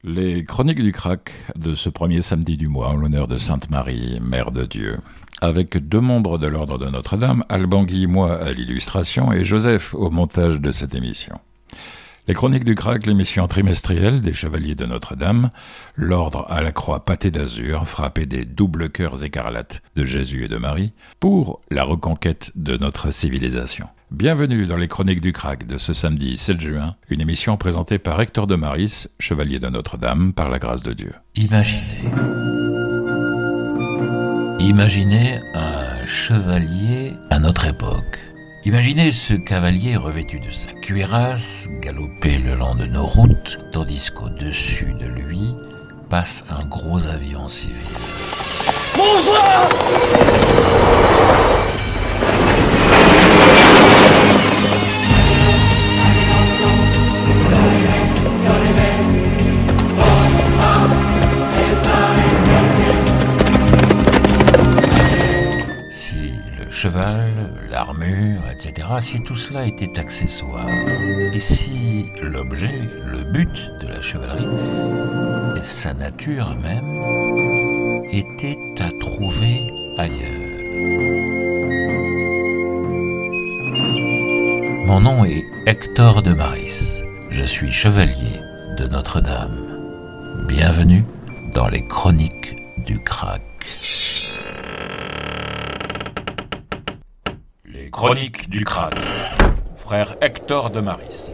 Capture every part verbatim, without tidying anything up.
Les chroniques du Crac de ce premier samedi du mois en l'honneur de Sainte Marie, Mère de Dieu, avec deux membres de l'Ordre de Notre-Dame, Alban Guy, moi à l'illustration et Joseph au montage de cette émission. Les chroniques du Crac, l'émission trimestrielle des Chevaliers de Notre-Dame, l'Ordre à la croix pâtée d'azur, frappé des doubles cœurs écarlates de Jésus et de Marie, pour la reconquête de notre civilisation. Bienvenue dans les chroniques du Crac de ce samedi sept juin, une émission présentée par Hector de Maris, chevalier de Notre-Dame, par la grâce de Dieu. Imaginez. Imaginez un chevalier à notre époque. Imaginez ce cavalier revêtu de sa cuirasse, galoper le long de nos routes, tandis qu'au-dessus de lui passe un gros avion civil. Bonsoir! Cheval, l'armure, et cetera, si tout cela était accessoire, et si l'objet, le but de la chevalerie, et sa nature même, était à trouver ailleurs. Mon nom est Hector de Maris, je suis chevalier de Notre-Dame. Bienvenue dans les chroniques du Crac. Chronique du Crac, frère Hector de Maris.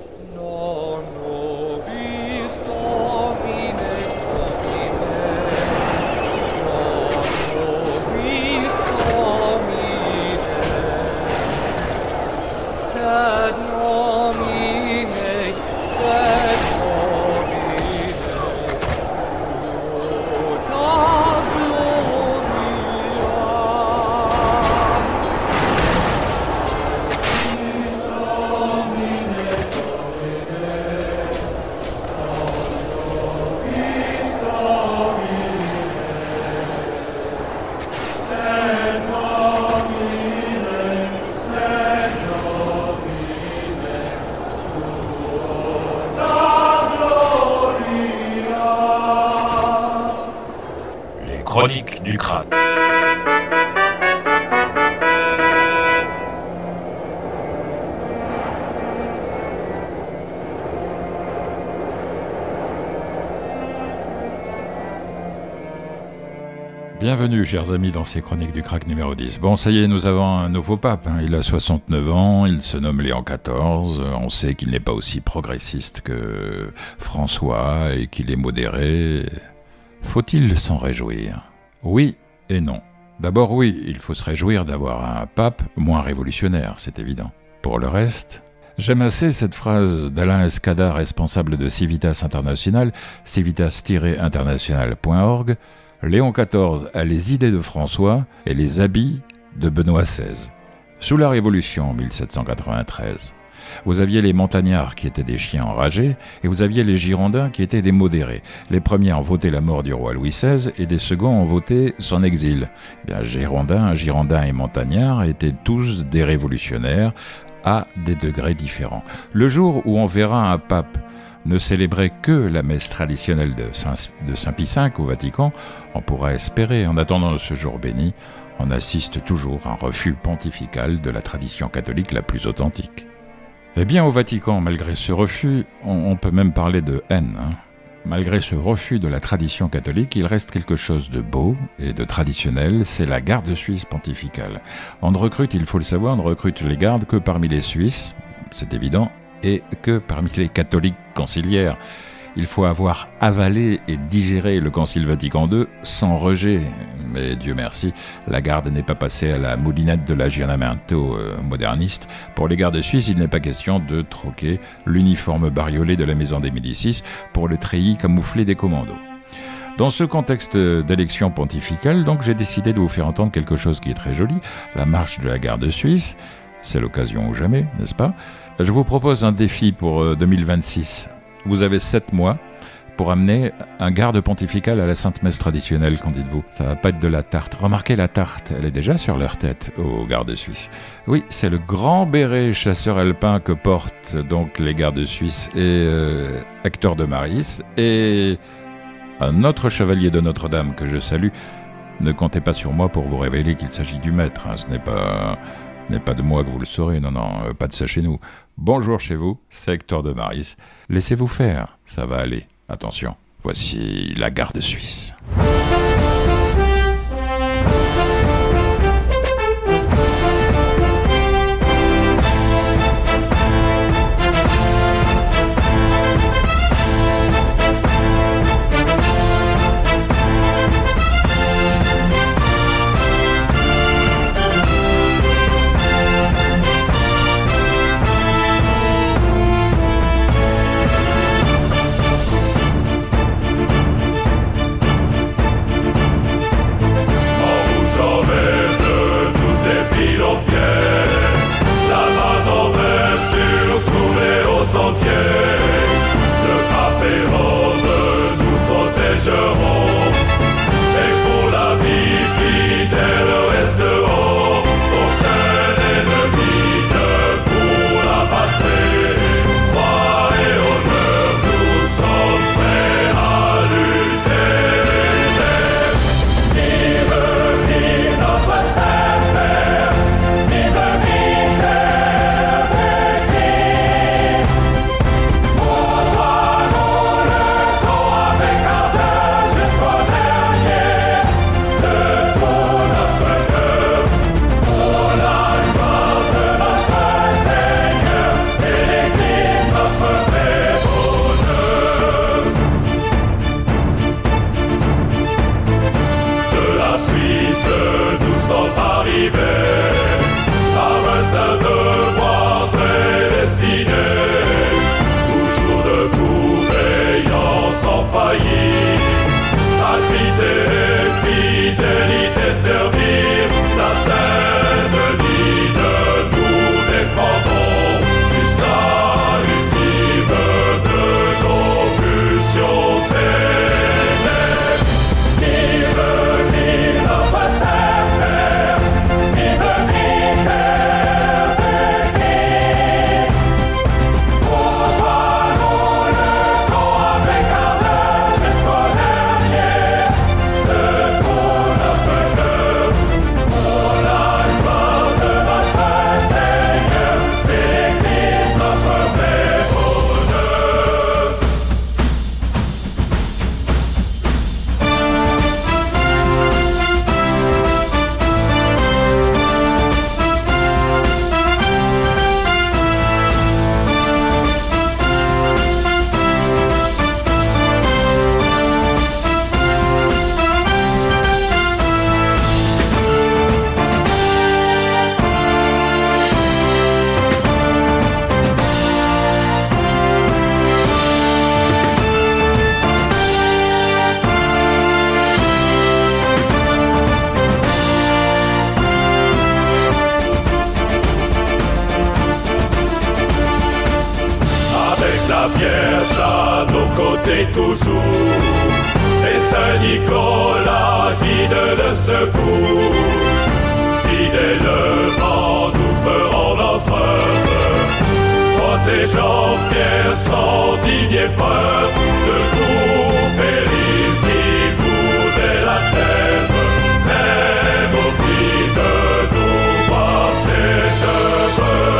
Chronique du Crac. Bienvenue, chers amis, dans ces chroniques du Crac numéro dix. Bon, ça y est, nous avons un nouveau pape. Hein. Il a soixante-neuf ans, il se nomme Léon quatorze. On sait qu'il n'est pas aussi progressiste que François et qu'il est modéré. Faut-il s'en réjouir ? Oui et non. D'abord oui, il faut se réjouir d'avoir un pape moins révolutionnaire, c'est évident. Pour le reste, j'aime assez cette phrase d'Alain Escada, responsable de Civitas International, civitas tiret international point org. Léon quatorze a les idées de François et les habits de Benoît seize. Sous la Révolution en mille sept cent quatre-vingt-treize, vous aviez les montagnards qui étaient des chiens enragés et vous aviez les girondins qui étaient des modérés. Les premiers ont voté la mort du roi Louis seize et les seconds ont voté son exil. Bien, girondins, girondins et montagnards étaient tous des révolutionnaires à des degrés différents. Le jour où on verra un pape ne célébrer que la messe traditionnelle de Saint, de Saint-Pie cinq au Vatican, on pourra espérer, en attendant ce jour béni, on assiste toujours à un refus pontifical de la tradition catholique la plus authentique. Eh bien, au Vatican, malgré ce refus, on, on peut même parler de haine. Hein. Malgré ce refus de la tradition catholique, il reste quelque chose de beau et de traditionnel, c'est la garde suisse pontificale. On ne recrute, il faut le savoir, on ne recrute les gardes que parmi les Suisses, c'est évident, et que parmi les catholiques conciliaires. Il faut avoir avalé et digéré le Concile Vatican deux sans rejet. Mais Dieu merci, la garde n'est pas passée à la moulinette de l'aggiornamento euh, moderniste. Pour les gardes suisses, il n'est pas question de troquer l'uniforme bariolé de la maison des Médicis pour le treillis camouflé des commandos. Dans ce contexte d'élection pontificale, donc, j'ai décidé de vous faire entendre quelque chose qui est très joli, la marche de la garde suisse. C'est l'occasion ou jamais, n'est-ce pas ? Je vous propose un défi pour deux mille vingt-six. Vous avez sept mois pour amener un garde pontifical à la Sainte Messe traditionnelle, qu'en dites-vous? Ça va pas être de la tarte. Remarquez la tarte, elle est déjà sur leur tête aux gardes suisses. Oui, c'est le grand béret chasseur alpin que portent donc les gardes suisses et euh, Hector de Maris et un autre chevalier de Notre-Dame que je salue. Ne comptez pas sur moi pour vous révéler qu'il s'agit du maître. Hein. Ce n'est pas, ce n'est pas de moi que vous le saurez. Non, non, euh, pas de ça chez nous. Bonjour chez vous, c'est Hector de Maris. Laissez-vous faire, ça va aller. Attention, voici la garde suisse. Toujours, et Saint-Nicolas guide le secours. Fidèlement nous ferons notre œuvre, protégeant Pierre sans digne épreuve de tout péril qui voudrait la terre, même au prix de nous passer de peur.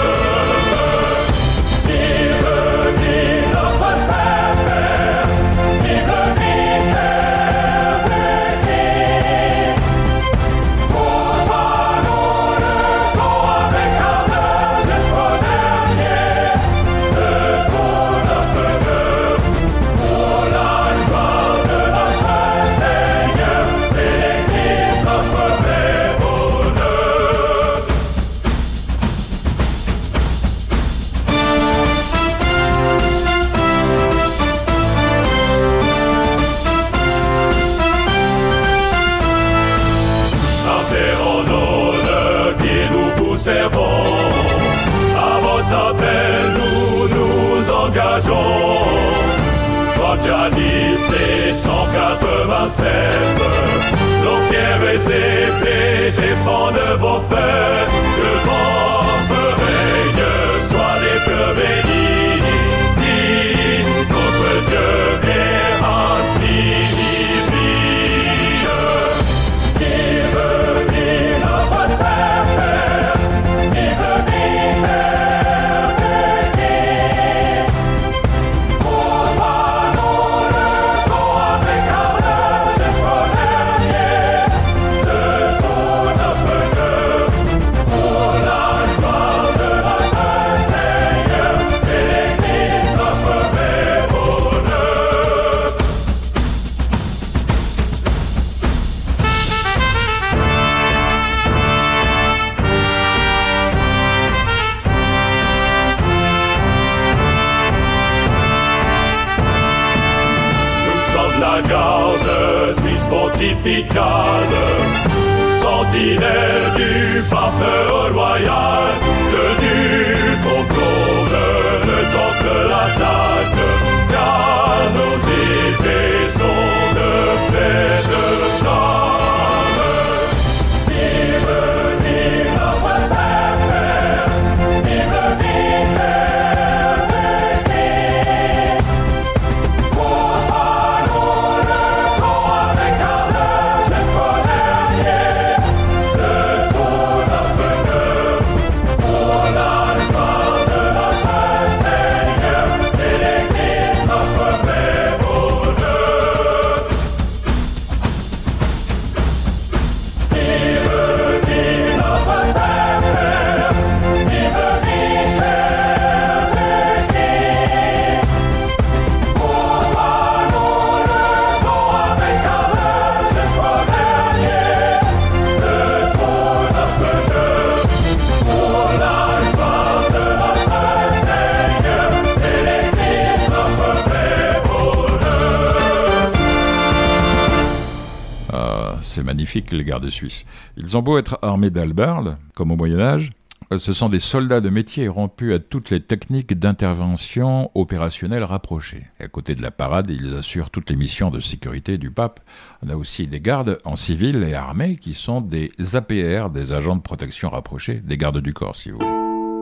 Servons, à votre appel nous nous engageons. Votre Jadis les cent quatre-vingt-sept, nos pierres et épées défendent vos feux, que votre règne soit des fleurs bénis, dis notre Dieu est infini. Vive, vive notre Saint-Père, vive, vive l'Église. Pour toi nous levons avec ardeur jusqu'au dernier de tout notre cœur, pour la gloire de notre Seigneur et l'Église notre vrai bonheur. Nous sommes la garde suisse pontificale, sentinelle du pape royal, le duc concombre ne tente l'attaque, car nos épées sont de paix de flamme. Vive, vive notre Saint-Père, vive, vive l'Église. Pour toi nous levons avec ardeur jusqu'au dernier de tout notre cœur, pour la gloire de notre Seigneur et l'Église notre vrai bonheur. Vive, vive notre Saint-Père, vive, vive l'Église. Pour toi nous levons avec ardeur jusqu'au dernier de tout notre cœur, pour la gloire de notre Seigneur et l'Église notre vrai bonheur. Ah, c'est magnifique, les gardes suisses. Ils ont beau être armés d'hallebardes, comme au Moyen-Âge, ce sont des soldats de métier rompus à toutes les techniques d'intervention opérationnelle rapprochées. Et à côté de la parade, ils assurent toutes les missions de sécurité du pape. On a aussi des gardes en civil et armés qui sont des A P R, des agents de protection rapprochés, des gardes du corps, si vous voulez.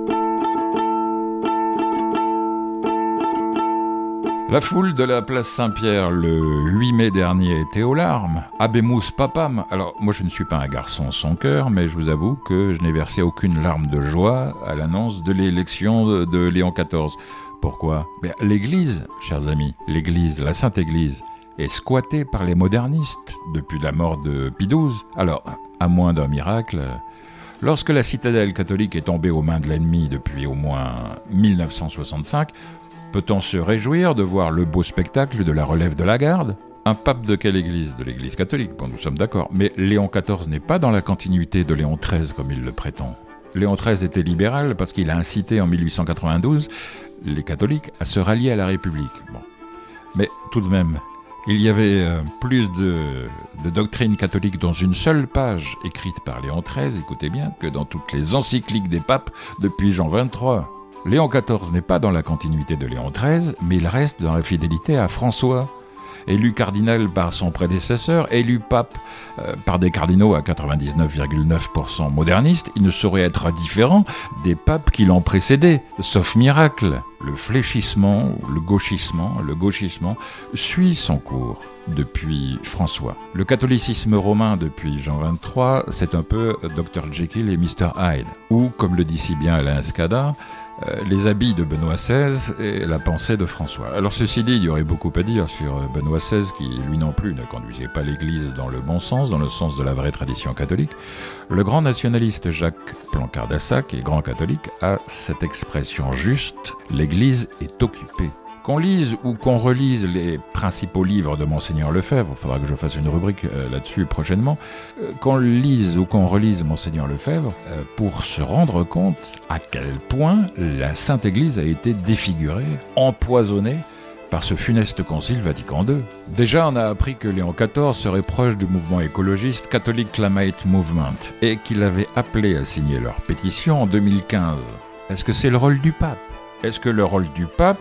La foule de la place Saint-Pierre le huit mai dernier était aux larmes. Habemus papam. Alors, moi je ne suis pas un garçon sans cœur, mais je vous avoue que je n'ai versé aucune larme de joie à l'annonce de l'élection de, de Léon quatorze. Pourquoi ? Ben, l'Église, chers amis, l'Église, la Sainte Église, est squattée par les modernistes depuis la mort de Pie douze. Alors, à moins d'un miracle, lorsque la citadelle catholique est tombée aux mains de l'ennemi depuis au moins mille neuf cent soixante-cinq, peut-on se réjouir de voir le beau spectacle de la relève de la garde ? Un pape de quelle église ? De l'église catholique, bon, nous sommes d'accord. Mais Léon quatorze n'est pas dans la continuité de Léon treize comme il le prétend. Léon treize était libéral parce qu'il a incité en mille huit cent quatre-vingt-douze les catholiques à se rallier à la République. Bon. Mais tout de même, il y avait euh, plus de, de doctrine catholique dans une seule page écrite par Léon treize, écoutez bien, que dans toutes les encycliques des papes depuis Jean vingt-trois. Léon quatorze n'est pas dans la continuité de Léon treize, mais il reste dans la fidélité à François. Élu cardinal par son prédécesseur, élu pape euh, par des cardinaux à quatre-vingt-dix-neuf virgule neuf pour cent modernistes, il ne saurait être différent des papes qui l'ont précédé, sauf miracle. Le fléchissement, ou le gauchissement, le gauchissement suit son cours depuis François. Le catholicisme romain depuis Jean vingt-trois, c'est un peu docteur Jekyll et mister Hyde, ou, comme le dit si bien Alain Escada, Euh, les habits de Benoît seize et la pensée de François. Alors ceci dit, il y aurait beaucoup à dire sur Benoît seize qui, lui non plus, ne conduisait pas l'Église dans le bon sens, dans le sens de la vraie tradition catholique. Le grand nationaliste Jacques Plancard-Dassac, et grand catholique, a cette expression juste « l'Église est occupée ». Qu'on lise ou qu'on relise les principaux livres de Monseigneur Lefebvre, il faudra que je fasse une rubrique euh, là-dessus prochainement, euh, qu'on lise ou qu'on relise Monseigneur Lefebvre euh, pour se rendre compte à quel point la Sainte Église a été défigurée, empoisonnée par ce funeste concile Vatican deux. Déjà, on a appris que Léon quatorze serait proche du mouvement écologiste Catholic Climate Movement et qu'il avait appelé à signer leur pétition en deux mille quinze. Est-ce que c'est le rôle du pape ? Est-ce que le rôle du pape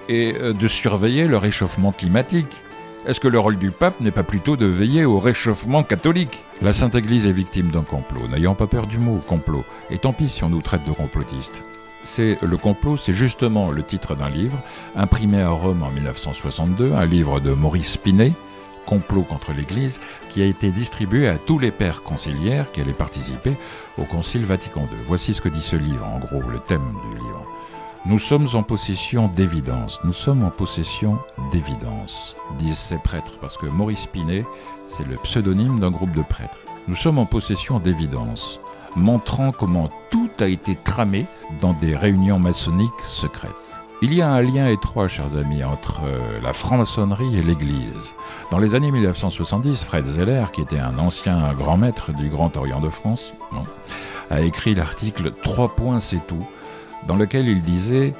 et de surveiller le réchauffement climatique. Est-ce que le rôle du pape n'est pas plutôt de veiller au réchauffement catholique ? La Sainte Église est victime d'un complot, n'ayant pas peur du mot complot, et tant pis si on nous traite de complotistes. C'est le complot, c'est justement le titre d'un livre, imprimé à Rome en mille neuf cent soixante-deux, un livre de Maurice Pinet, Complot contre l'Église, qui a été distribué à tous les pères conciliaires qui allaient participer au Concile Vatican deux. Voici ce que dit ce livre, en gros, le thème du livre. Nous sommes en possession d'évidence, nous sommes en possession d'évidence, disent ces prêtres, parce que Maurice Pinet, c'est le pseudonyme d'un groupe de prêtres. Nous sommes en possession d'évidence, montrant comment tout a été tramé dans des réunions maçonniques secrètes. Il y a un lien étroit, chers amis, entre la franc-maçonnerie et l'Église. Dans les années mille neuf cent soixante-dix, Fred Zeller, qui était un ancien grand maître du Grand Orient de France, non, a écrit l'article « Trois points, c'est tout », dans lequel il disait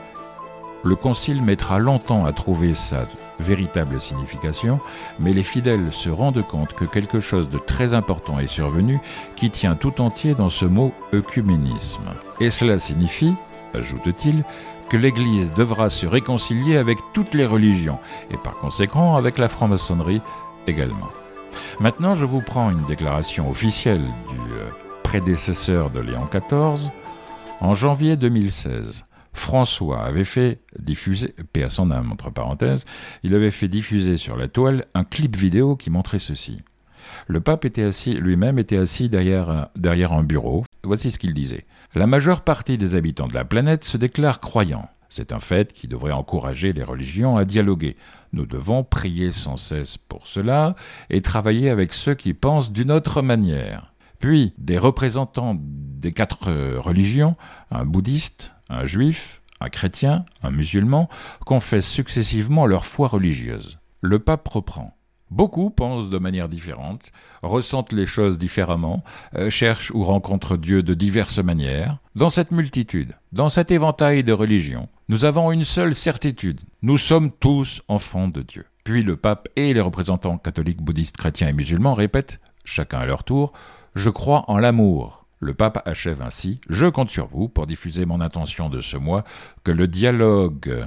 « Le Concile mettra longtemps à trouver sa véritable signification, mais les fidèles se rendent compte que quelque chose de très important est survenu qui tient tout entier dans ce mot « œcuménisme ». Et cela signifie, ajoute-t-il, que l'Église devra se réconcilier avec toutes les religions, et par conséquent avec la franc-maçonnerie également. Maintenant, je vous prends une déclaration officielle du prédécesseur de Léon quatorze. En janvier deux mille seize, François avait fait diffuser, paix à son âme entre parenthèses, il avait fait diffuser sur la toile un clip vidéo qui montrait ceci. Le pape était assis, lui-même était assis derrière, derrière un bureau. Voici ce qu'il disait. La majeure partie des habitants de la planète se déclarent croyants. C'est un fait qui devrait encourager les religions à dialoguer. Nous devons prier sans cesse pour cela et travailler avec ceux qui pensent d'une autre manière. Puis, des représentants des quatre religions, un bouddhiste, un juif, un chrétien, un musulman, confessent successivement leur foi religieuse. Le pape reprend. Beaucoup pensent de manière différente, ressentent les choses différemment, euh, cherchent ou rencontrent Dieu de diverses manières. Dans cette multitude, dans cet éventail de religions, nous avons une seule certitude. Nous sommes tous enfants de Dieu. Puis le pape et les représentants catholiques, bouddhistes, chrétiens et musulmans répètent, chacun à leur tour, « Je crois en l'amour ». Le pape achève ainsi « Je compte sur vous pour diffuser mon intention de ce mois que le dialogue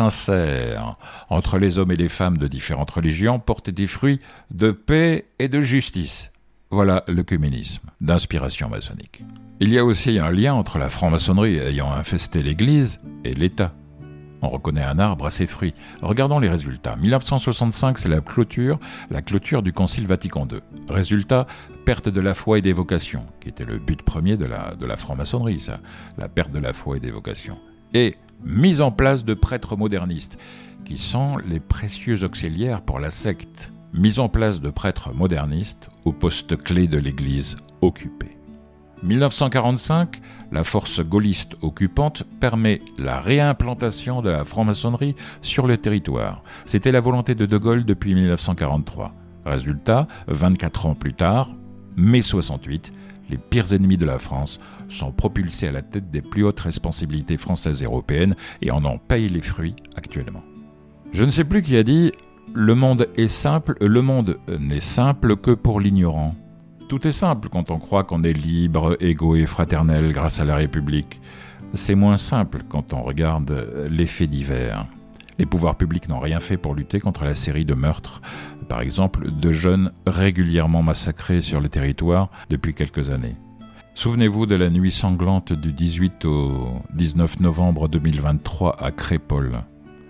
sincère entre les hommes et les femmes de différentes religions porte des fruits de paix et de justice. » Voilà l'œcuménisme, d'inspiration maçonnique. Il y a aussi un lien entre la franc-maçonnerie ayant infesté l'Église et l'État. On reconnaît un arbre à ses fruits. Regardons les résultats. mille neuf cent soixante-cinq, c'est la clôture, la clôture du Concile Vatican deux. Résultat, perte de la foi et des vocations, qui était le but premier de la, de la franc-maçonnerie, ça, la perte de la foi et des vocations. Et mise en place de prêtres modernistes, qui sont les précieux auxiliaires pour la secte. Mise en place de prêtres modernistes au poste clé de l'Église occupée. mille neuf cent quarante-cinq, la force gaulliste occupante permet la réimplantation de la franc-maçonnerie sur le territoire. C'était la volonté de De Gaulle depuis mille neuf cent quarante-trois. Résultat, vingt-quatre ans plus tard, mai soixante-huit, les pires ennemis de la France sont propulsés à la tête des plus hautes responsabilités françaises et européennes et en en payent les fruits actuellement. Je ne sais plus qui a dit « Le monde est simple, le monde n'est simple que pour l'ignorant ». Tout est simple quand on croit qu'on est libre, égaux et fraternel grâce à la République. C'est moins simple quand on regarde les faits divers. Les pouvoirs publics n'ont rien fait pour lutter contre la série de meurtres, par exemple, de jeunes régulièrement massacrés sur le territoire depuis quelques années. Souvenez-vous de la nuit sanglante du dix-huit au dix-neuf novembre deux mille vingt-trois à Crépol.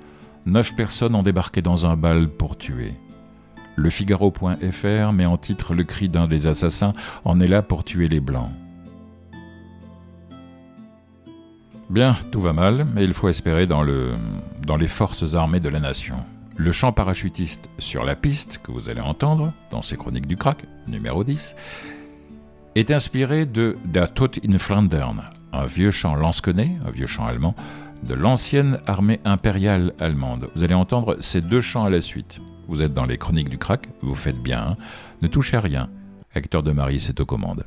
Neuf personnes ont débarqué dans un bal pour tuer. Le Figaro point F R met en titre le cri d'un des assassins « On est là pour tuer les Blancs ». Bien, tout va mal, mais il faut espérer dans, le, dans les forces armées de la nation. Le chant parachutiste sur la piste, que vous allez entendre dans ces chroniques du crack, numéro dix, est inspiré de « Der Tod in Flandern », un vieux chant lansquenet, un vieux chant allemand, de l'ancienne armée impériale allemande. Vous allez entendre ces deux chants à la suite. Vous êtes dans les chroniques du crack, vous faites bien, hein. Ne touchez à rien. Hector de Maris est aux commandes.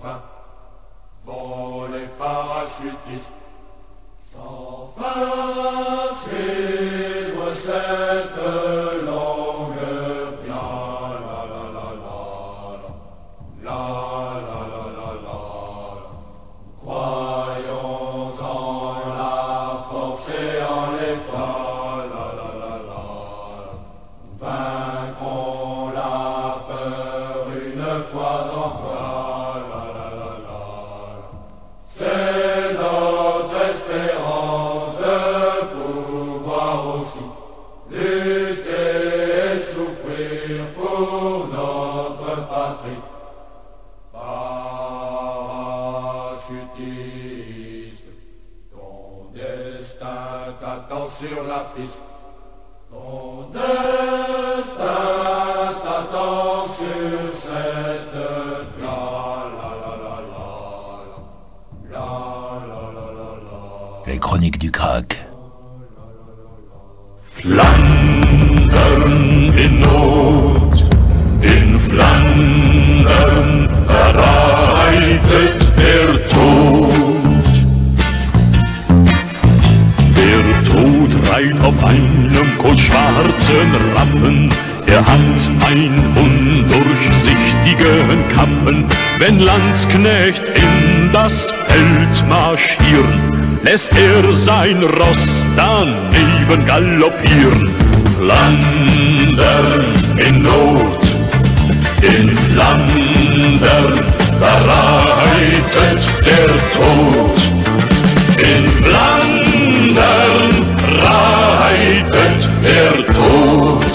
fin vont les parachutistes. Sans fin suivre cette longue piste. La la la la la la la la la. Croyons en la force et en l'effort. La la la la. Vaincrons la peur une fois encore. La la la la. C'est notre espérance de pouvoir aussi lutter et souffrir pour notre patrie. Parachutiste, ton destin t'attend sur la piste. Ton destin t'attend sur cette piste. La la la la la la la la la. Les chroniques du crack. Flandern in Not, in Flandern, da reitet der Tod. Der Tod reiht auf einem kohlschwarzen Rappen, er hat einen undurchsichtigen Kappen. Wenn Landsknecht in das Feld marschieren, lässt er sein Ross daneben galoppieren. Flandern in Not, in Flandern, da reitet der Tod. In Flandern reitet der Tod.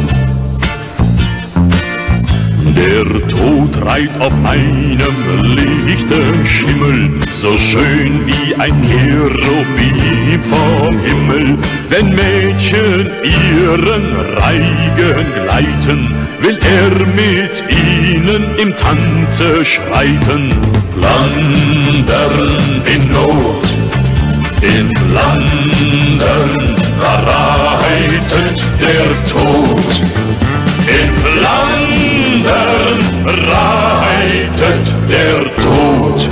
Der Tod reitet auf einem lichten Schimmel, so schön wie ein Cherubim vom Himmel. Wenn Mädchen ihren Reigen gleiten, will er mit ihnen im Tanze schreiten. Flandern in Not, in Flandern, da reitet der Tod. In Flandern reitet der Tod.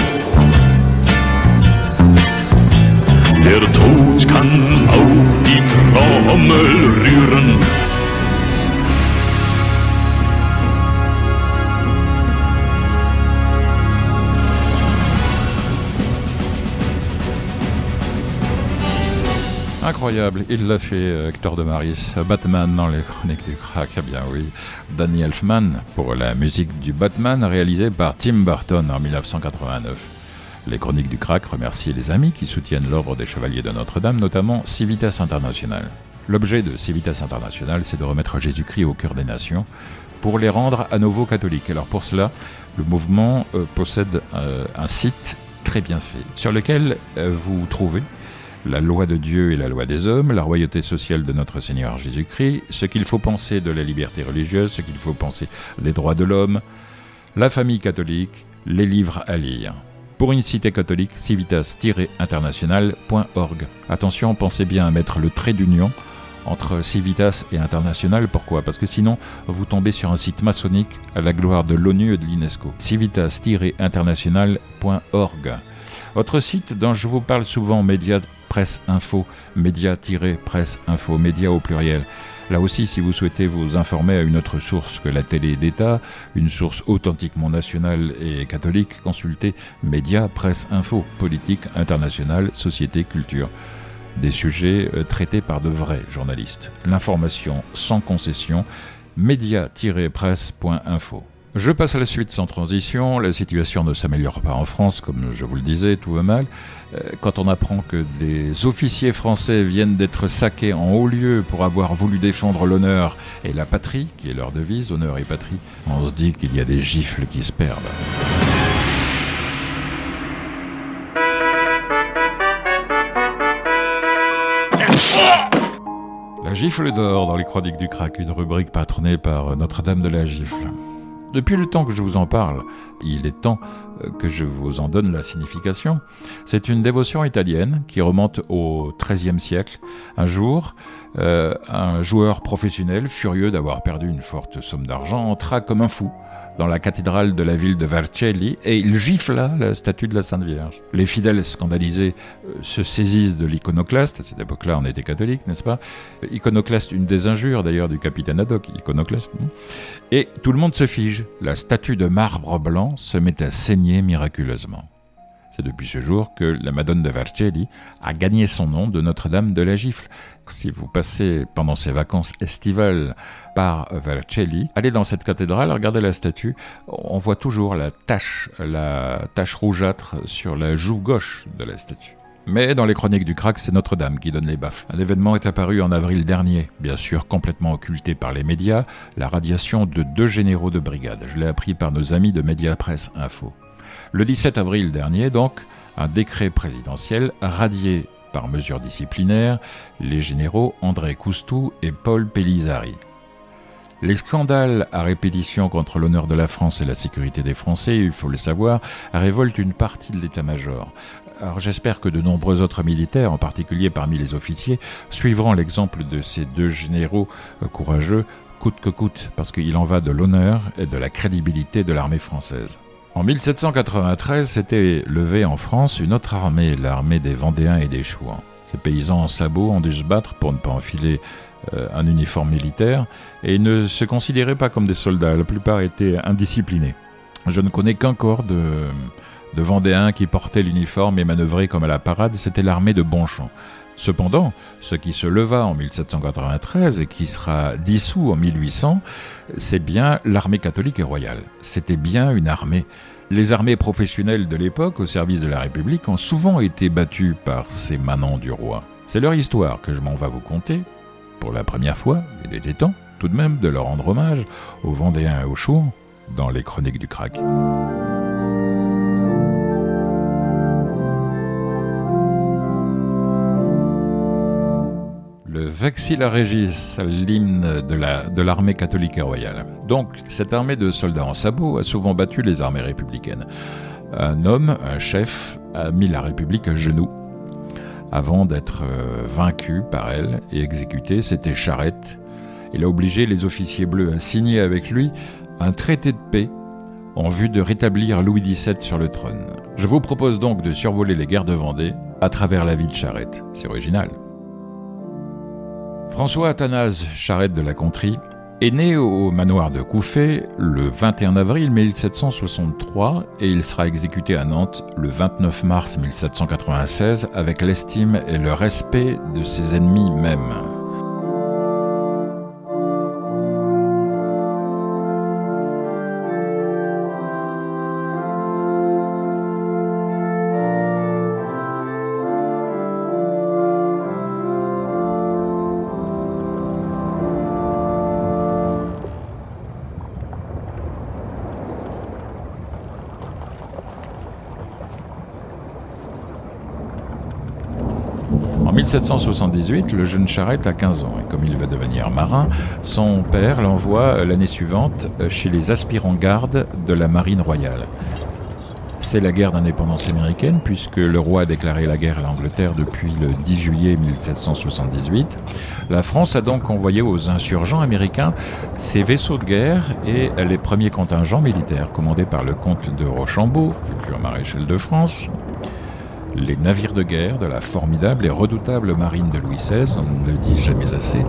Der Tod kann auch die Trommel rühren. Incroyable, il l'a fait, Hector de Maris, Batman dans les chroniques du crack, eh bien oui, Danny Elfman pour la musique du Batman réalisée par Tim Burton en dix-neuf cent quatre-vingt-neuf. Les chroniques du crack remercient les amis qui soutiennent l'ordre des Chevaliers de Notre-Dame, notamment Civitas International. L'objet de Civitas International, c'est de remettre Jésus-Christ au cœur des nations pour les rendre à nouveau catholiques. Alors pour cela, le mouvement euh, possède euh, un site très bien fait, sur lequel euh, vous trouvez la loi de Dieu et la loi des hommes, la royauté sociale de notre Seigneur Jésus-Christ, ce qu'il faut penser de la liberté religieuse, ce qu'il faut penser des droits de l'homme, la famille catholique, les livres à lire. Pour une cité catholique, civitas tiret international point org. Attention, pensez bien à mettre le trait d'union entre Civitas et International. Pourquoi ? Parce que sinon, vous tombez sur un site maçonnique à la gloire de l'ONU et de l'UNESCO. civitas tiret international point org. Autre site dont je vous parle souvent, Média Presse Info, Média-Presse Info, Média au pluriel. Là aussi, si vous souhaitez vous informer à une autre source que la télé d'État, une source authentiquement nationale et catholique, consultez Média Presse Info, politique, internationale, société, culture. Des sujets euh, traités par de vrais journalistes. L'information sans concession, média-presse point info. Je passe à la suite sans transition. La situation ne s'améliore pas en France, comme je vous le disais, tout va mal. Quand on apprend que des officiers français viennent d'être saqués en haut lieu pour avoir voulu défendre l'honneur et la patrie, qui est leur devise, honneur et patrie, on se dit qu'il y a des gifles qui se perdent. La gifle d'or dans les chroniques du crack, une rubrique patronnée par Notre-Dame de la Gifle. Depuis le temps que je vous en parle, il est temps que je vous en donne la signification. C'est une dévotion italienne qui remonte au treizième siècle. Un jour, euh, un joueur professionnel, furieux d'avoir perdu une forte somme d'argent, entra comme un fou dans la cathédrale de la ville de Vercelli et il gifla la statue de la Sainte Vierge. Les fidèles scandalisés euh, se saisissent de l'iconoclaste. À cette époque-là, on était catholique, n'est-ce pas ? Iconoclaste, une des injures d'ailleurs du capitaine Haddock, iconoclaste. Non ? Et tout le monde se fige. La statue de marbre blanc se met à saigner miraculeusement. C'est depuis ce jour que la Madone de Vercelli a gagné son nom de Notre-Dame de la Gifle. Si vous passez pendant ces vacances estivales par Vercelli, allez dans cette cathédrale, regardez la statue, on voit toujours la tache, la tache rougeâtre sur la joue gauche de la statue. Mais dans les chroniques du crack, c'est Notre-Dame qui donne les baffes. Un événement est apparu en avril dernier, bien sûr complètement occulté par les médias, la radiation de deux généraux de brigade. Je l'ai appris par nos amis de Mediapresse Info. Le dix-sept avril dernier, donc, un décret présidentiel radié par mesure disciplinaire les généraux André Coustou et Paul Pellizzari. Les scandales à répétition contre l'honneur de la France et la sécurité des Français, il faut le savoir, révoltent une partie de l'état-major. Alors j'espère que de nombreux autres militaires, en particulier parmi les officiers, suivront l'exemple de ces deux généraux courageux, coûte que coûte, parce qu'il en va de l'honneur et de la crédibilité de l'armée française. En mille sept cent quatre-vingt-treize, s'était levée en France une autre armée, l'armée des Vendéens et des Chouans. Ces paysans en sabots ont dû se battre pour ne pas enfiler euh, un uniforme militaire, et ils ne se considéraient pas comme des soldats, la plupart étaient indisciplinés. Je ne connais qu'un corps de, de Vendéens qui portaient l'uniforme et manœuvraient comme à la parade, c'était l'armée de Bonchamp. Cependant, ce qui se leva en mille sept cent quatre-vingt-treize et qui sera dissous en mille huit cents, c'est bien l'armée catholique et royale. C'était bien une armée. Les armées professionnelles de l'époque, au service de la République, ont souvent été battues par ces manants du roi. C'est leur histoire que je m'en vais vous conter. Pour la première fois, il était temps, tout de même, de leur rendre hommage aux Vendéens et aux Chouans dans les chroniques du crack. Le Vexilla Regis, l'hymne de, la, de l'armée catholique et royale. Donc, cette armée de soldats en sabots a souvent battu les armées républicaines. Un homme, un chef, a mis la République à genoux avant d'être euh, vaincu par elle et exécuté. C'était Charette. Il a obligé les officiers bleus à signer avec lui un traité de paix en vue de rétablir Louis dix-sept sur le trône. Je vous propose donc de survoler les guerres de Vendée à travers la vie de Charette. C'est original. François Athanase Charette de la Contrie est né au manoir de Couffet le vingt et un avril mille sept cent soixante-trois et il sera exécuté à Nantes le vingt-neuf mars mille sept cent quatre-vingt-seize avec l'estime et le respect de ses ennemis mêmes. En mille sept cent soixante-dix-huit, le jeune Charette a quinze ans et comme il veut devenir marin, son père l'envoie l'année suivante chez les aspirants gardes de la marine royale. C'est la guerre d'indépendance américaine puisque le roi a déclaré la guerre à l'Angleterre depuis le dix juillet mille sept cent soixante-dix-huit. La France a donc envoyé aux insurgents américains ses vaisseaux de guerre et les premiers contingents militaires commandés par le comte de Rochambeau, futur maréchal de France. Les navires de guerre de la formidable et redoutable marine de Louis seize, on ne le dit jamais assez.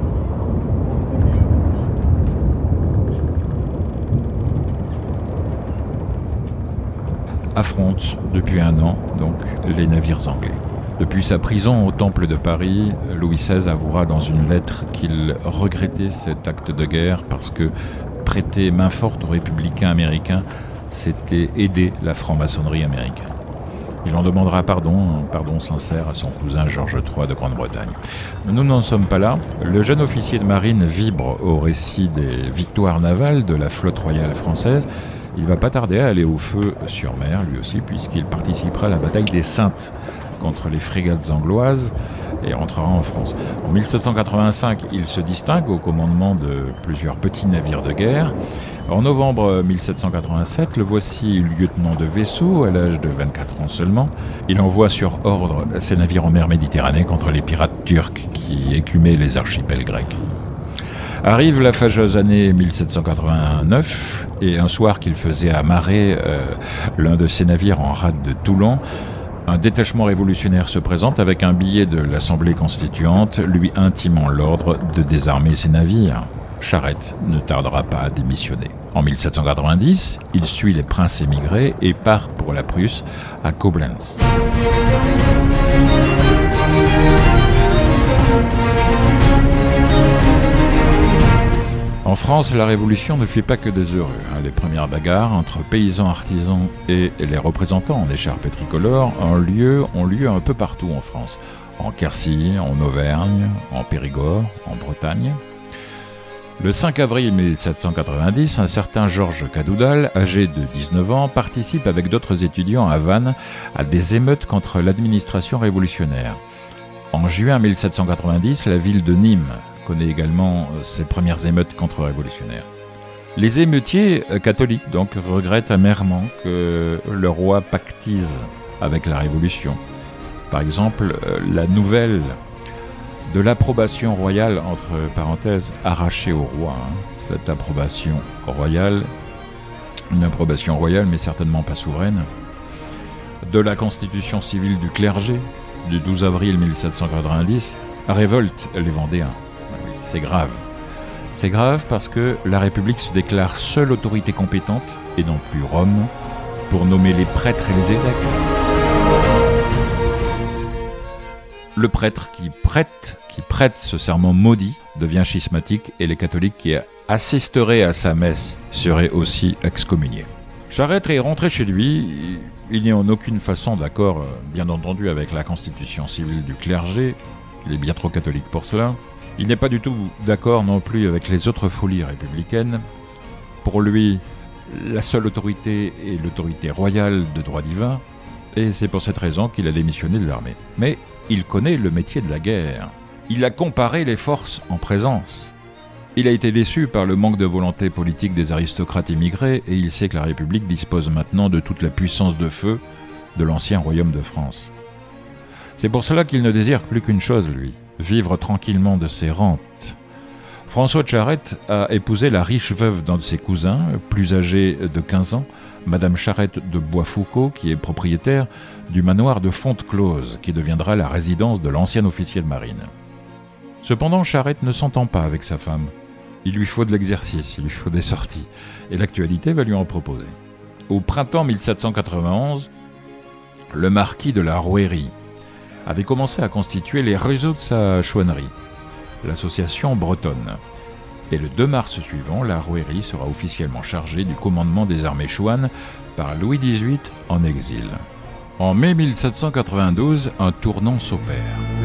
Affrontent depuis un an, donc, les navires anglais. Depuis sa prison au Temple de Paris, Louis seize avouera dans une lettre qu'il regrettait cet acte de guerre parce que prêter main forte aux républicains américains, c'était aider la franc-maçonnerie américaine. Il en demandera pardon, un pardon sincère à son cousin Georges trois de Grande-Bretagne. Mais nous n'en sommes pas là. Le jeune officier de marine vibre au récit des victoires navales de la flotte royale française. Il va pas tarder à aller au feu sur mer, lui aussi, puisqu'il participera à la bataille des Saintes contre les frégates angloises et rentrera en France. En mille sept cent quatre-vingt-cinq, il se distingue au commandement de plusieurs petits navires de guerre En novembre mille sept cent quatre-vingt-sept, le voici lieutenant de vaisseau à l'âge de vingt-quatre ans seulement. Il envoie sur ordre ses navires en mer Méditerranée contre les pirates turcs qui écumaient les archipels grecs. Arrive la fâcheuse année mille sept cent quatre-vingt-neuf et un soir qu'il faisait amarrer euh, l'un de ses navires en rade de Toulon, un détachement révolutionnaire se présente avec un billet de l'Assemblée constituante lui intimant l'ordre de désarmer ses navires. Charette ne tardera pas à démissionner. En mille sept cent quatre-vingt-dix, il suit les princes émigrés et part pour la Prusse à Koblenz. En France, la Révolution ne fait pas que des heureux. Les premières bagarres entre paysans artisans et les représentants en écharpe tricolore ont lieu, ont lieu un peu partout en France. En Quercy, en Auvergne, en Périgord, en Bretagne. Le cinq avril mille sept cent quatre-vingt-dix, un certain Georges Cadoudal, âgé de dix-neuf ans, participe avec d'autres étudiants à Vannes à des émeutes contre l'administration révolutionnaire. En juin mille sept cent quatre-vingt-dix, la ville de Nîmes connaît également ses premières émeutes contre-révolutionnaires. Les émeutiers catholiques donc regrettent amèrement que le roi pactise avec la Révolution. Par exemple, la nouvelle de l'approbation royale, entre parenthèses, arrachée au roi. Hein. Cette approbation royale, une approbation royale mais certainement pas souveraine, de la constitution civile du clergé du douze avril mille sept cent quatre-vingt-dix, révolte les Vendéens. Oui, c'est grave. C'est grave parce que la République se déclare seule autorité compétente, et non plus Rome, pour nommer les prêtres et les évêques. Le prêtre qui prête, qui prête ce serment maudit devient schismatique et les catholiques qui assisteraient à sa messe seraient aussi excommuniés. Charette est rentré chez lui, il n'est en aucune façon d'accord, bien entendu, avec la constitution civile du clergé, il est bien trop catholique pour cela. Il n'est pas du tout d'accord non plus avec les autres folies républicaines. Pour lui, la seule autorité est l'autorité royale de droit divin, et c'est pour cette raison qu'il a démissionné de l'armée. Mais il connaît le métier de la guerre. Il a comparé les forces en présence. Il a été déçu par le manque de volonté politique des aristocrates immigrés et il sait que la République dispose maintenant de toute la puissance de feu de l'ancien royaume de France. C'est pour cela qu'il ne désire plus qu'une chose, lui, vivre tranquillement de ses rentes. François de Charette a épousé la riche veuve d'un de ses cousins, plus âgée de quinze ans, Madame Charette de Boisfoucault, qui est propriétaire du manoir de Fonte-Close, qui deviendra la résidence de l'ancien officier de marine. Cependant, Charette ne s'entend pas avec sa femme. Il lui faut de l'exercice, il lui faut des sorties, et l'actualité va lui en proposer. Au printemps mille sept cent quatre-vingt-onze, le marquis de la Rouërie avait commencé à constituer les réseaux de sa chouannerie, l'association bretonne. Et le deux mars suivant, la Rouërie sera officiellement chargée du commandement des armées chouanes par Louis dix-huit en exil. En mai mille sept cent quatre-vingt-douze, un tournant s'opère.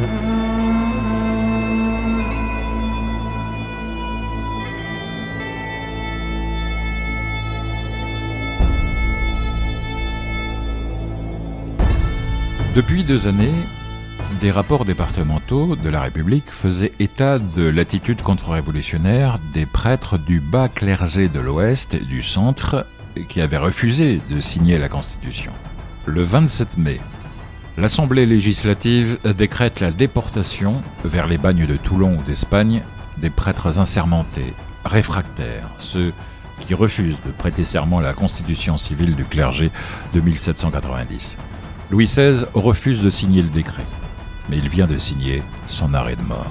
Depuis deux années, des rapports départementaux de la République faisaient état de l'attitude contre-révolutionnaire des prêtres du bas clergé de l'Ouest et du Centre qui avaient refusé de signer la Constitution. Le vingt-sept mai, l'Assemblée législative décrète la déportation vers les bagnes de Toulon ou d'Espagne des prêtres assermentés, réfractaires, ceux qui refusent de prêter serment à la Constitution civile du clergé de mille sept cent quatre-vingt-dix. Louis seize refuse de signer le décret, mais il vient de signer son arrêt de mort.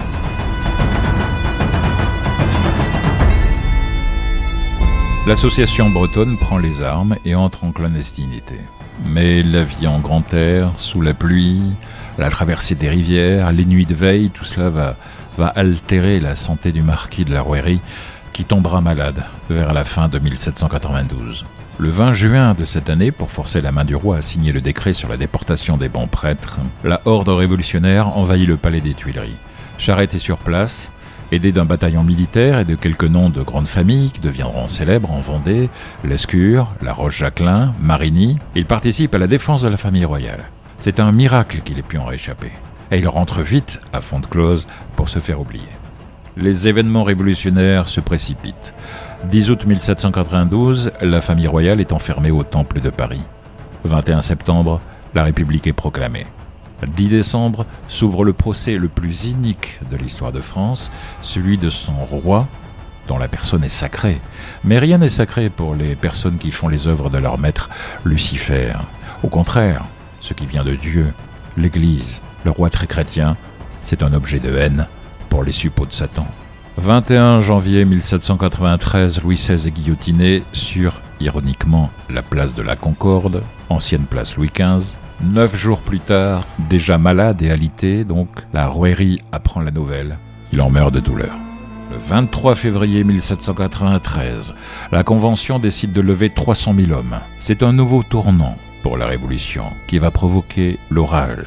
L'association bretonne prend les armes et entre en clandestinité. Mais la vie en grand air, sous la pluie, la traversée des rivières, les nuits de veille, tout cela va, va altérer la santé du marquis de la Rouërie, qui tombera malade vers la fin de mille sept cent quatre-vingt-douze. Le vingt juin de cette année, pour forcer la main du roi à signer le décret sur la déportation des bons prêtres, la horde révolutionnaire envahit le palais des Tuileries. Charette est sur place, aidé d'un bataillon militaire et de quelques noms de grandes familles qui deviendront célèbres en Vendée, Lescure, La Roche-Jacquelin, Marigny. Il participe à la défense de la famille royale. C'est un miracle qu'il ait pu en réchapper. Et il rentre vite à Fonte-Close pour se faire oublier. Les événements révolutionnaires se précipitent. dix août mille sept cent quatre-vingt-douze, la famille royale est enfermée au Temple de Paris. vingt et un septembre, la République est proclamée. dix décembre, s'ouvre le procès le plus inique de l'histoire de France, celui de son roi, dont la personne est sacrée. Mais rien n'est sacré pour les personnes qui font les œuvres de leur maître Lucifer. Au contraire, ce qui vient de Dieu, l'Église, le roi très chrétien, c'est un objet de haine pour les suppôts de Satan. vingt et un janvier mille sept cent quatre-vingt-treize, Louis seize est guillotiné sur, ironiquement, la place de la Concorde, ancienne place Louis quinze. Neuf jours plus tard, déjà malade et alité, donc, la rouerie apprend la nouvelle. Il en meurt de douleur. Le vingt-trois février mille sept cent quatre-vingt-treize, la Convention décide de lever trois cent mille hommes. C'est un nouveau tournant pour la Révolution qui va provoquer l'orage.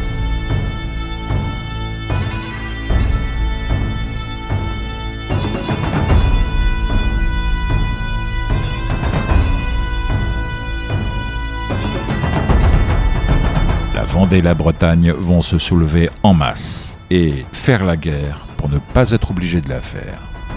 La Vendée et la Bretagne vont se soulever en masse et faire la guerre pour ne pas être obligés de la faire.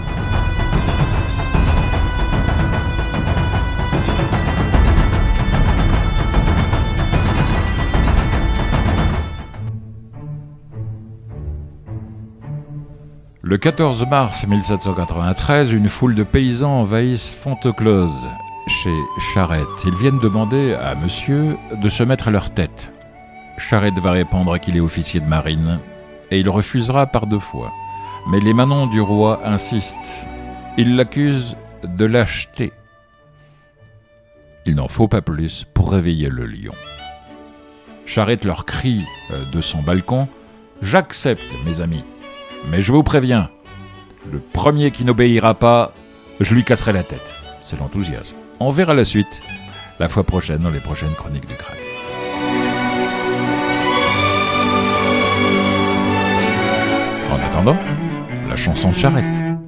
Le quatorze mars mille sept cent quatre-vingt-treize, une foule de paysans envahissent Fonteclose, chez Charette. Ils viennent demander à monsieur de se mettre à leur tête. Charette va répondre qu'il est officier de marine, et il refusera par deux fois. Mais les manants du roi insistent. Ils l'accusent de lâcheté. Il n'en faut pas plus pour réveiller le lion. Charette leur crie de son balcon « J'accepte, mes amis, mais je vous préviens, le premier qui n'obéira pas, je lui casserai la tête. » C'est l'enthousiasme. On verra la suite la fois prochaine dans les prochaines chroniques du crack. En attendant, la chanson de Charette.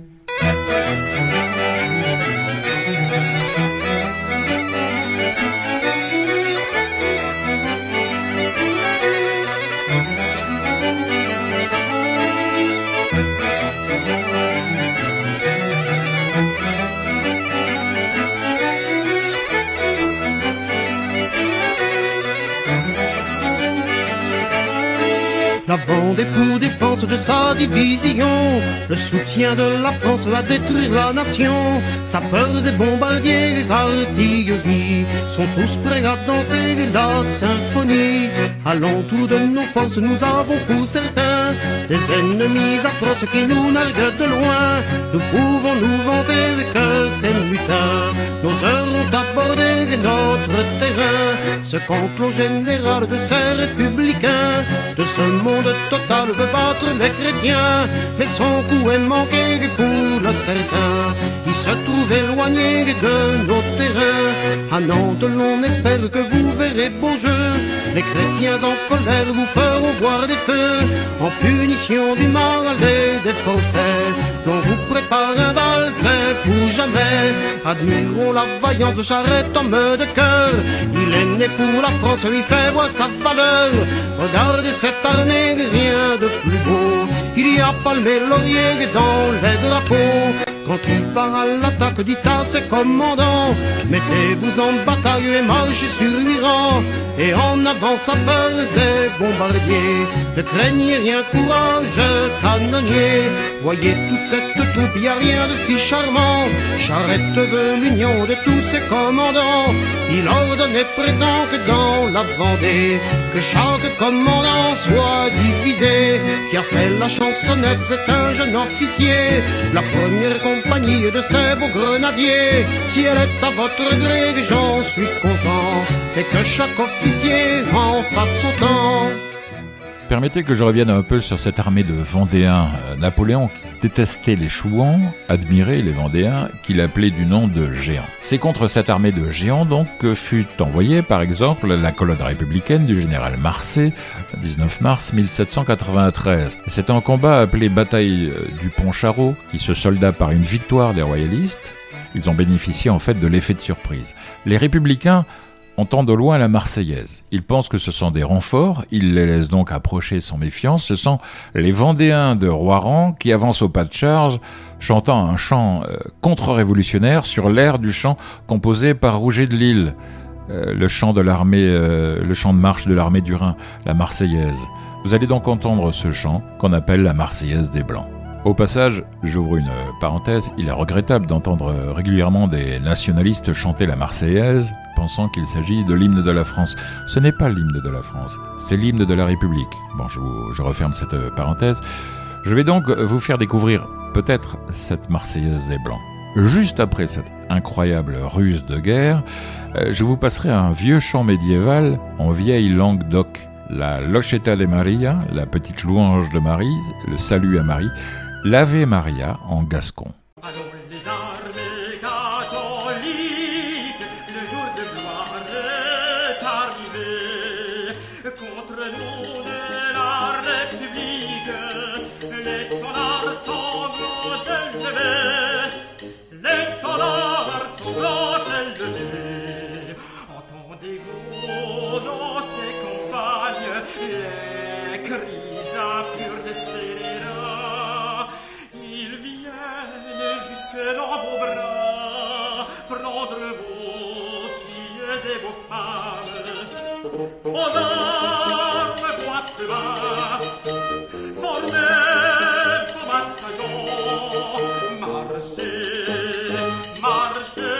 La Vendée pour défense de sa division, le soutien de la France va détruire la nation. Sapeurs et bombardiers et artillerie sont tous prêts à danser la symphonie. À l'entour de nos forces nous avons pour certains des ennemis atroces qui nous narguent de loin. Nous pouvons nous vanter que ces mutins nos heures ont abordé notre terrain. Ce complot général de ces républicains, de ce monde total veut battre les chrétiens, mais son coup est manqué pour le certain. Il se trouve éloigné de nos terrains. À Nantes l'on espère que vous verrez beau jeu. Les chrétiens en colère vous feront boire des feux, en punition du mal et des forfaits. L'on vous prépare un bal, c'est pour jamais. Admirons la vaillante Charette, homme de cœur. Il est né pour la France, lui fait voir sa valeur. Regardez cette armée, rien de plus beau. Il y a palmé laurier dans les drapeaux. Quand il va à l'attaque, dites à ses commandants, mettez-vous en bataille et marchez sur l'Iran. Et en avant sapeurs et bombardiers, ne craignez rien, courage canonnier. Voyez toute cette troupe, y a rien de si charmant. Charette veut l'union de tous ses commandants. Il ordonne et prétend que dans la Vendée, que chaque commandant soit divisé. Qui a fait la chansonnette, c'est un jeune officier, la première compagnie de ces beaux grenadiers. Si elle est à votre gré, j'en suis content, et que chaque officier en fasse autant. Permettez que je revienne un peu sur cette armée de Vendéens. Napoléon, qui détestait les Chouans, admirait les Vendéens, qu'il appelait du nom de géants. C'est contre cette armée de géants donc que fut envoyée par exemple la colonne républicaine du général Marcet, le dix-neuf mars mille sept cent quatre-vingt-treize. C'est un combat appelé bataille du Pont-Charot qui se solda par une victoire des royalistes. Ils ont bénéficié en fait de l'effet de surprise. Les républicains entend de loin la Marseillaise. Il pense que ce sont des renforts, il les laisse donc approcher sans méfiance. Ce sont les Vendéens de Roiran qui avancent au pas de charge, chantant un chant euh, contre-révolutionnaire sur l'air du chant composé par Rouget de Lille, euh, le chant de l'armée, euh, le chant de marche de l'armée du Rhin, la Marseillaise. Vous allez donc entendre ce chant qu'on appelle la Marseillaise des Blancs. Au passage, j'ouvre une parenthèse, il est regrettable d'entendre régulièrement des nationalistes chanter la Marseillaise, pensant qu'il s'agit de l'hymne de la France. Ce n'est pas l'hymne de la France, c'est l'hymne de la République. Bon, je, vous, je referme cette parenthèse. Je vais donc vous faire découvrir peut-être cette Marseillaise des Blancs. Juste après cette incroyable ruse de guerre, je vous passerai un vieux chant médiéval en vieille langue d'oc, la Lochetta de Maria, la petite louange de Marie, le salut à Marie, l'Ave Maria en gascon. Allons les armées catholiques, le jour de gloire est arrivé. Contre nous de la République, l'étendard sanglant élevé, l'étendard sanglant élevé. Entendez-vous dans ces campagnes les cris impurs des scélérats? Ils viennent jusque dans vos bras, prendre vos filles et vos femmes. Aux armes, boîte de bas, formez vos bataillons, marchez, marchez,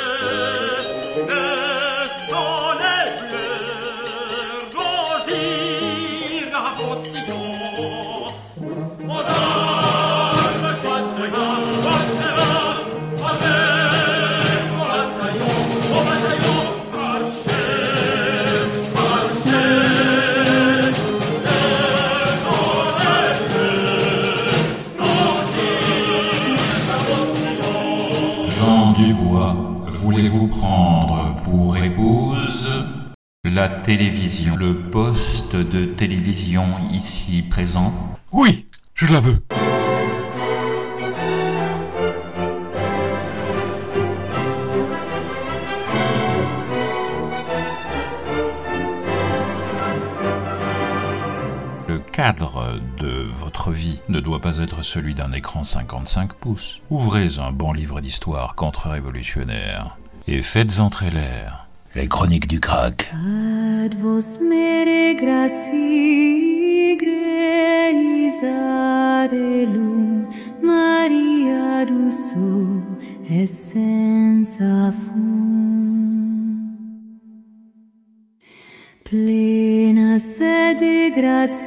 le sang est bleu, rongir à vos sillons. Aux armes, boîte de bas, boîte de bas, formez vos bataillons, vos bataillons, marchez, marchez, le sang est bleu, rongir à vos sillons. Jean Dubois, voulez-vous prendre pour épouse la télévision, le poste de télévision ici présent? Oui, je la veux. Le cadre de votre vie ne doit pas être celui d'un écran cinquante-cinq pouces. Ouvrez un bon livre d'histoire contre-révolutionnaire et faites entrer l'air. Les chroniques du crack. Ad vos mere gratii greis adelum, Maria duso essenza fum. Plena sed de gratia,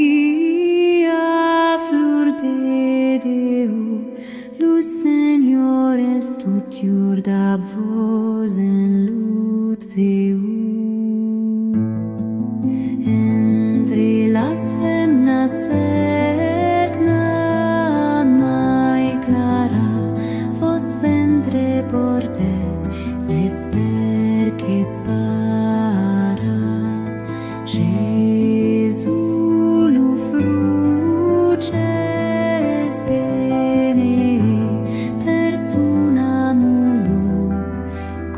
flor de Deo, lus Señor estutior da vos en luce. Entre las femnas etna mai clara, vos ventre portet l'esper que spara. Jésus lu fruces bene, persona mullu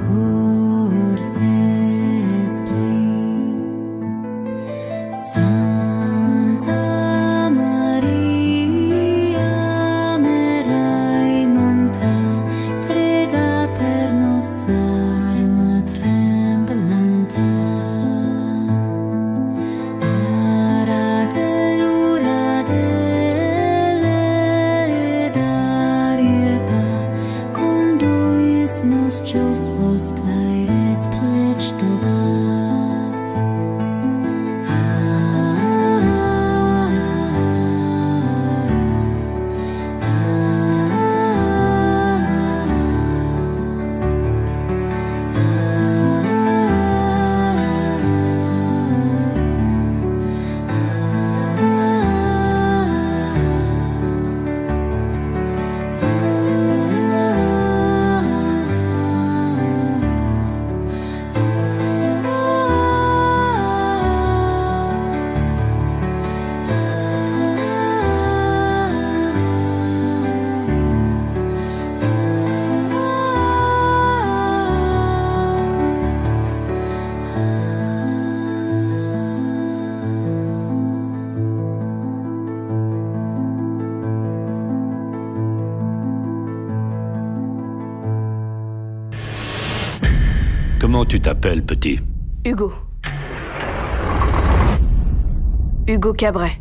Comment tu t'appelles, petit? Hugo. Hugo Cabret.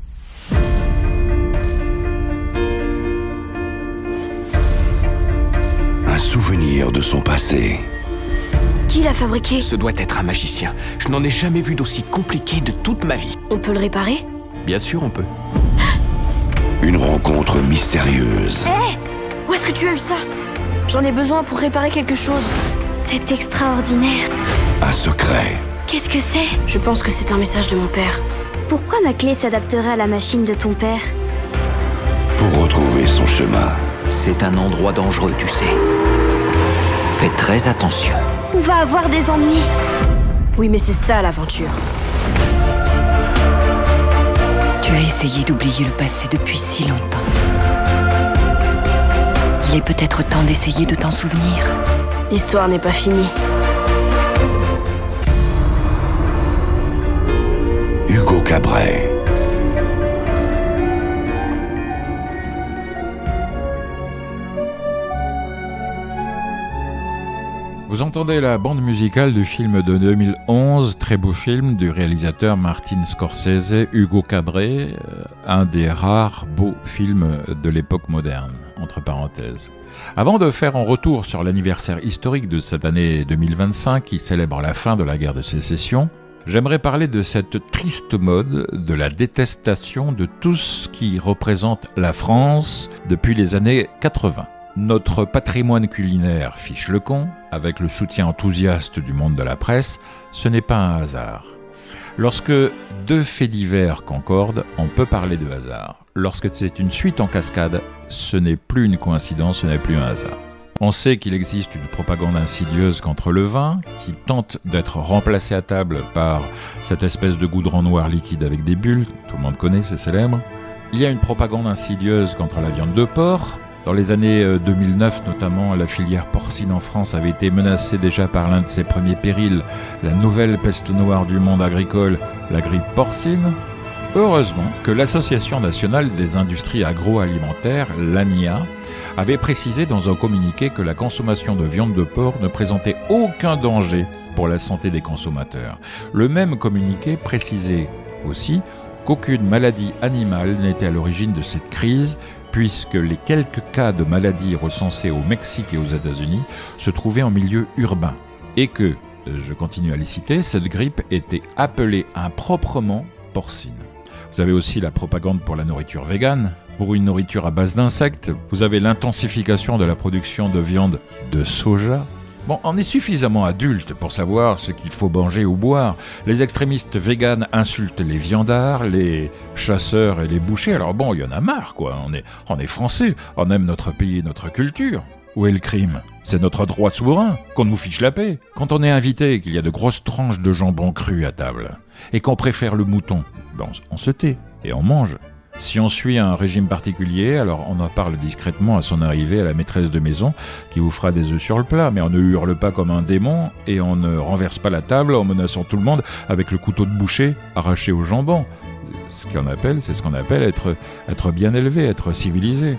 Un souvenir de son passé. Qui l'a fabriqué? Ce doit être un magicien. Je n'en ai jamais vu d'aussi compliqué de toute ma vie. On peut le réparer? Bien sûr, on peut. Une rencontre mystérieuse. Hé hey, où est-ce que tu as eu ça? J'en ai besoin pour réparer quelque chose. C'est extraordinaire. Un secret. Qu'est-ce que c'est? Je pense que c'est un message de mon père. Pourquoi ma clé s'adapterait à la machine de ton père? Pour retrouver son chemin. C'est un endroit dangereux, tu sais. Fais très attention. On va avoir des ennuis. Oui, mais c'est ça l'aventure. Tu as essayé d'oublier le passé depuis si longtemps. Il est peut-être temps d'essayer de t'en souvenir. L'histoire n'est pas finie. Hugo Cabret. Vous entendez la bande musicale du film de deux mille onze, très beau film du réalisateur Martin Scorsese, Hugo Cabret, un des rares beaux films de l'époque moderne, entre parenthèses. Avant de faire un retour sur l'anniversaire historique de cette année deux mille vingt-cinq qui célèbre la fin de la guerre de sécession, j'aimerais parler de cette triste mode de la détestation de tout ce qui représente la France depuis les années quatre-vingts. Notre patrimoine culinaire fiche le camp, avec le soutien enthousiaste du monde de la presse, ce n'est pas un hasard. Lorsque deux faits divers concordent, on peut parler de hasard. Lorsque c'est une suite en cascade, ce n'est plus une coïncidence, ce n'est plus un hasard. On sait qu'il existe une propagande insidieuse contre le vin, qui tente d'être remplacée à table par cette espèce de goudron noir liquide avec des bulles, tout le monde connaît, c'est célèbre. Il y a une propagande insidieuse contre la viande de porc. Dans les années deux mille neuf notamment, la filière porcine en France avait été menacée déjà par l'un de ses premiers périls, la nouvelle peste noire du monde agricole, la grippe porcine. Heureusement que l'Association nationale des industries agroalimentaires, l'A N I A, avait précisé dans un communiqué que la consommation de viande de porc ne présentait aucun danger pour la santé des consommateurs. Le même communiqué précisait aussi qu'aucune maladie animale n'était à l'origine de cette crise, puisque les quelques cas de maladies recensés au Mexique et aux États-Unis se trouvaient en milieu urbain, et que, je continue à les citer, cette grippe était appelée improprement porcine. Vous avez aussi la propagande pour la nourriture végane. Pour une nourriture à base d'insectes, vous avez l'intensification de la production de viande de soja. Bon, on est suffisamment adulte pour savoir ce qu'il faut manger ou boire. Les extrémistes véganes insultent les viandards, les chasseurs et les bouchers. Alors bon, il y en a marre, quoi. On est, on est français, on aime notre pays et notre culture. Où est le crime? C'est notre droit souverain, qu'on nous fiche la paix. Quand on est invité et qu'il y a de grosses tranches de jambon cru à table, et qu'on préfère le mouton, ben on, on se tait et on mange. Si on suit un régime particulier, alors on en parle discrètement à son arrivée à la maîtresse de maison qui vous fera des œufs sur le plat, mais on ne hurle pas comme un démon et on ne renverse pas la table en menaçant tout le monde avec le couteau de boucher arraché au jambon. Ce qu'on appelle, c'est ce qu'on appelle être, être bien élevé, être civilisé.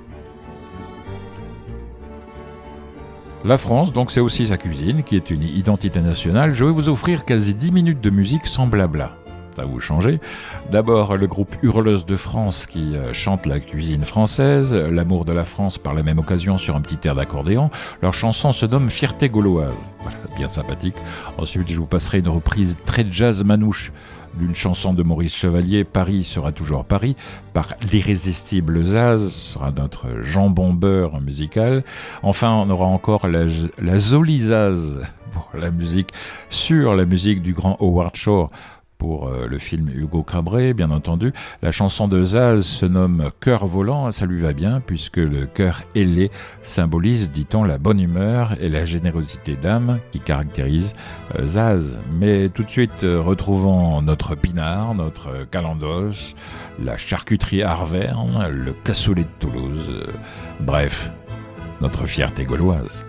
La France, donc, c'est aussi sa cuisine qui est une identité nationale. Je vais vous offrir quasi dix minutes de musique sans blabla. Ça va vous changer. D'abord, le groupe Hurleuse de France qui chante la cuisine française, l'amour de la France par la même occasion sur un petit air d'accordéon. Leur chanson se nomme Fierté gauloise. Voilà, bien sympathique. Ensuite, je vous passerai une reprise très jazz manouche d'une chanson de Maurice Chevalier, Paris sera toujours Paris, par l'irrésistible Zaz, ce sera notre jambon beurre musical. Enfin, on aura encore la, la Zolizaz pour la musique, sur la musique du grand Howard Shore, pour euh, le film Hugo Cabret, bien entendu. La chanson de Zaz se nomme Cœur volant, ça lui va bien, puisque le cœur ailé symbolise, dit-on, la bonne humeur et la générosité d'âme qui caractérise euh, Zaz. Mais tout de suite, euh, retrouvons notre pinard, notre calandos, la charcuterie Arverne, le cassoulet de Toulouse, euh, bref, notre fierté gauloise.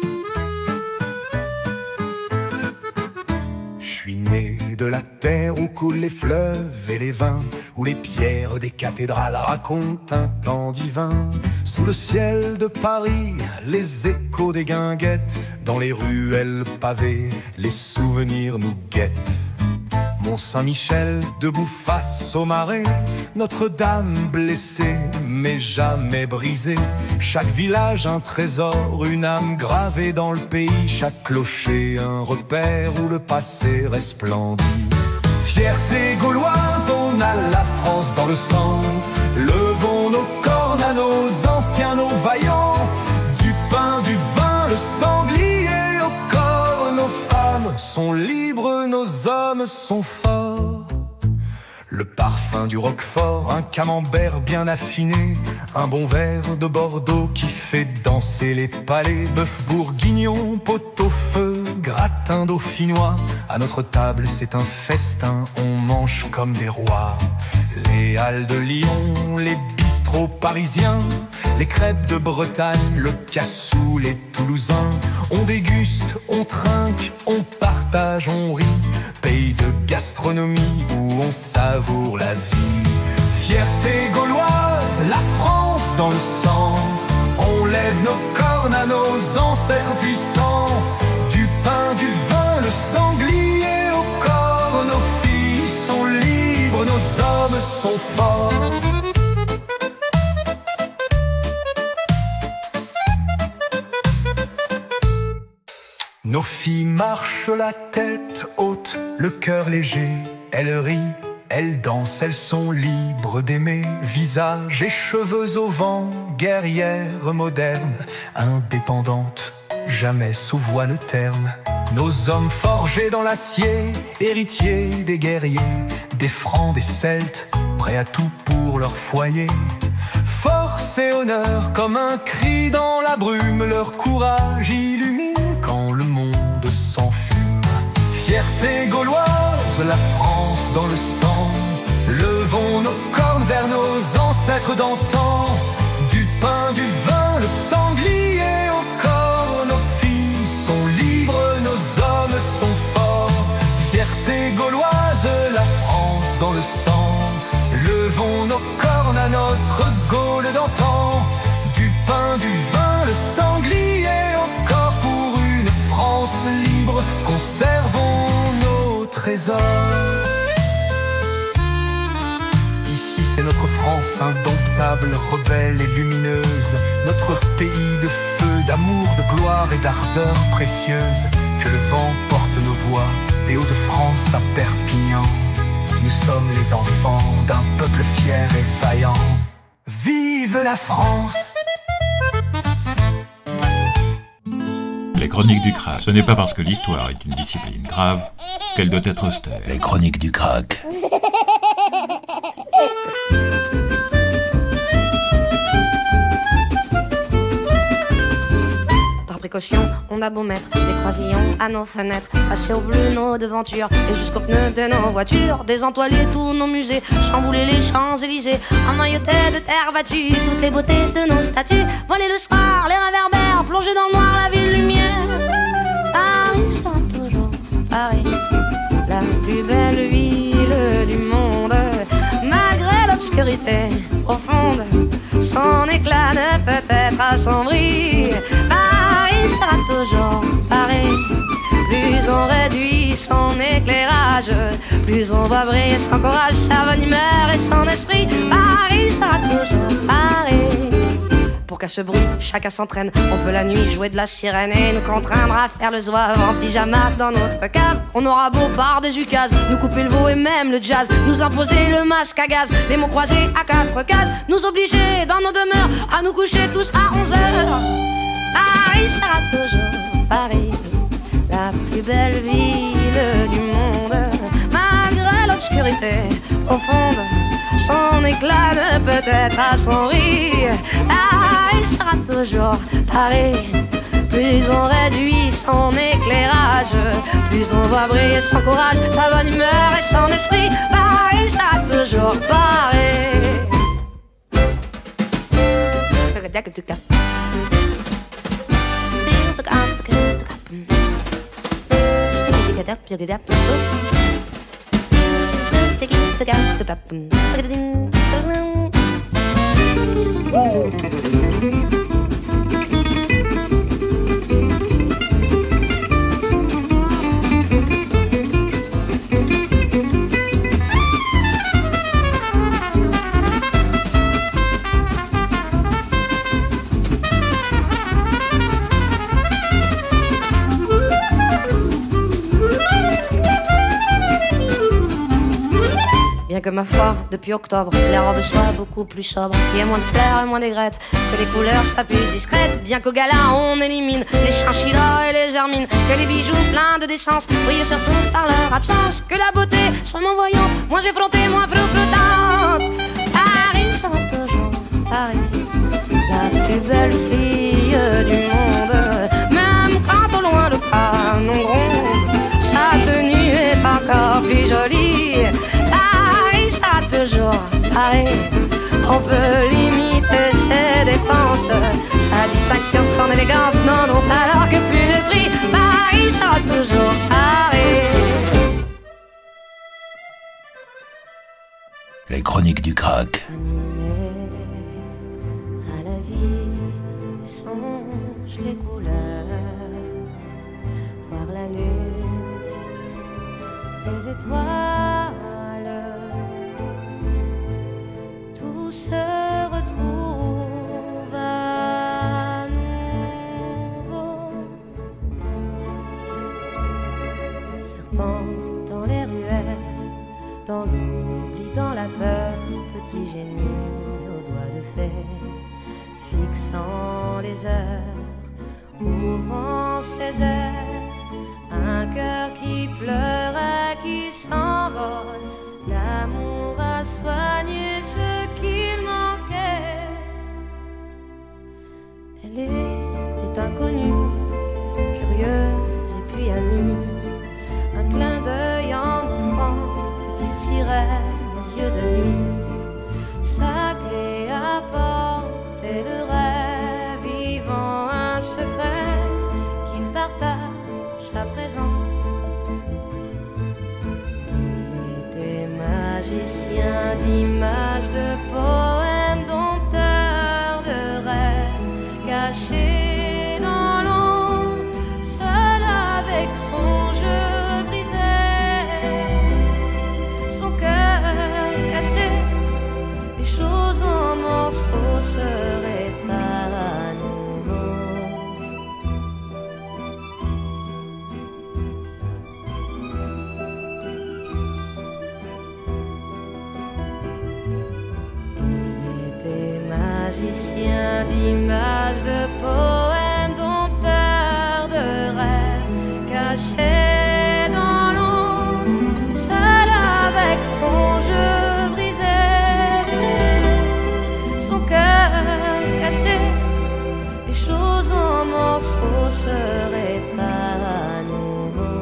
De la terre, on coulent les fleuves et les vins, où les pierres des cathédrales racontent un temps divin. Sous le ciel de Paris, les échos des guinguettes, dans les ruelles pavées, les souvenirs nous guettent. Mont-Saint-Michel, debout face au marais, Notre-Dame blessée, mais jamais brisée. Chaque village un trésor, une âme gravée dans le pays. Chaque clocher un repère où le passé resplendit. Fierté gauloise, on a la France dans le sang. Levons nos cornes à nos anciens, nos vaillants. Du pain, du vin, le sanglier au corps, nos femmes sont libres, nos hommes sont forts. Le parfum du roquefort, un camembert bien affiné, un bon verre de Bordeaux qui fait danser les palais. Bœuf bourguignon, pot-au-feu, gratin dauphinois. À notre table c'est un festin, on mange comme des rois. Les halles de Lyon, les bistrots parisiens, les crêpes de Bretagne, le cassou, les Toulousains. On déguste, on trinque, on partage, on rit. Pays de gastronomie où on savoure la vie. Fierté gauloise, la France dans le sang. On lève nos cornes à nos ancêtres puissants. Du pain, du vin, le sanglier au corps. Nos filles sont libres, nos hommes sont forts. Nos filles marchent la tête haute, le cœur léger. Elles rient, elles dansent, elles sont libres d'aimer. Visage et cheveux au vent, guerrières modernes, indépendantes, jamais sous voile terne. Nos hommes forgés dans l'acier, héritiers des guerriers, des Francs, des Celtes, prêts à tout pour leur foyer. Force et honneur comme un cri dans la brume, leur courage illumine quand le monde s'enfume. Fierté gauloise, la France dans le sang. Levons nos cornes vers nos ancêtres d'antan. Du pain, du vin, le sanglier au corps. Nos filles sont libres, nos hommes sont forts. Fierté gauloise, la France dans le sang. Levons nos cornes à notre Gaule d'antan. Du pain, du vin, le sanglier au corps. Pour une France libre, conservons nos trésors. Ici c'est notre France indomptable, rebelle et lumineuse. Notre pays de feu, d'amour, de gloire et d'ardeur précieuse. Que le vent porte nos voix, des Hauts-de-France à Perpignan. Nous sommes les enfants d'un peuple fier et vaillant. Vive la France! Les chroniques du crack. Ce n'est pas parce que l'histoire est une discipline grave qu'elle doit être austère. Les chroniques du crack. Par précaution, on a beau mettre des croisillons à nos fenêtres, passer au bleu nos devantures et jusqu'aux pneus de nos voitures, désentoiler tous nos musées, chambouler les Champs-Élysées, emmailloter de terre battue toutes les beautés de nos statues, voler le soir, les réverbères, plonger dans le noir la ville lumière. Paris sera toujours Paris, la plus belle ville du monde, malgré l'obscurité profonde, son éclat ne peut être assombri. Paris sera toujours Paris. Plus on réduit son éclairage, plus on va briller son courage, sa bonne humeur et son esprit. Paris sera toujours Paris. Pour qu'à ce bruit, chacun s'entraîne. On peut la nuit jouer de la sirène et nous contraindre à faire le zouave en pyjama dans notre cave. On aura beau par des ukases, nous couper le veau et même le jazz, nous imposer le masque à gaz, les mots croisés à quatre cases, nous obliger dans nos demeures à nous coucher tous à onze heures. Paris sera toujours Paris, la plus belle ville du monde, malgré l'obscurité profonde, son éclat ne peut être assombri. Paris sera toujours Paris. Plus on réduit son éclairage, plus on voit briller son courage, sa bonne humeur et son esprit. Paris sera toujours Paris. Bien que ma foi, depuis octobre, les robes soient beaucoup plus sobres, qu'il y ait moins de fleurs et moins d'aigrettes, que les couleurs soient plus discrètes. Bien qu'au gala on élimine les chinchillas et les germines, que les bijoux pleins de décence brillent surtout par leur absence, que la beauté soit moins voyante, moins effrontée, moins flottante. Paris sera toujours Paris, la plus belle fille du monde, même quand au loin le canon gronde, sa tenue est encore plus jolie. Toujours Paris, on peut limiter ses dépenses, sa distinction, son élégance n'en ont alors que plus le prix. Paris sera toujours Paris. Les chroniques du crack. Animé à la vie, les songes, les couleurs, voir la lune, les étoiles, tout se retrouve à nouveau. Serpent dans les ruelles, dans l'oubli, dans la peur, petit génie aux doigts de fée, fixant les heures, ouvrant ses ailes, un cœur qui pleure et qui s'envole. L'amour a soigné ce qu'il manquait. Elle était inconnue, curieuse et puis amie. Un clin d'œil en offrande, petite sirène aux yeux de nuit. Sa clé apportait le rêve, vivant un secret qu'il partage à présent. Magicien d'images, de poèmes, dompteur de rêves, caché dans l'ombre, seul avec son jeu brisé, son cœur cassé, les choses en morceaux se réparent à nouveau. Magicien d'images, de poèmes, dompteur de rêves, caché dans l'ombre, seul avec son jeu brisé, son cœur cassé, les choses en morceaux se réparent à nouveau.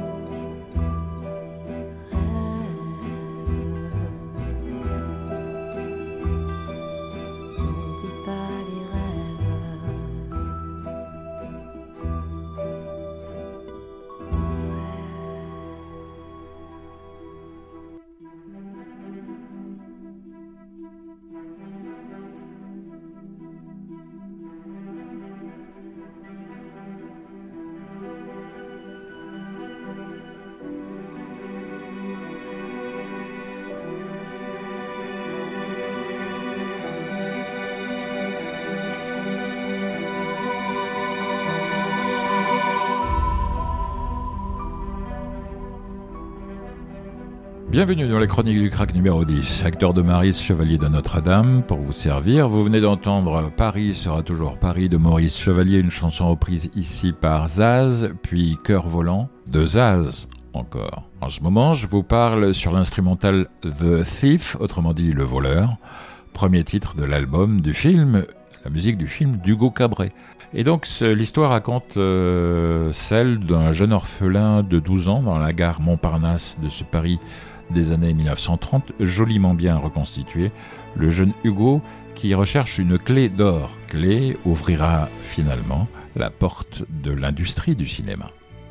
Bienvenue dans les chroniques du crack numéro dix. Acteur de Maurice, chevalier de Notre-Dame, pour vous servir. Vous venez d'entendre Paris sera toujours Paris de Maurice Chevalier, une chanson reprise ici par Zaz, puis Cœur volant de Zaz encore. En ce moment, je vous parle sur l'instrumental The Thief, autrement dit Le Voleur, premier titre de l'album du film, la musique du film d'Hugo Cabret. Et donc l'histoire raconte euh, celle d'un jeune orphelin de douze ans dans la gare Montparnasse de ce Paris des années dix-neuf cent trente, joliment bien reconstitué. Le jeune Hugo qui recherche une clé d'or. Clé ouvrira finalement la porte de l'industrie du cinéma.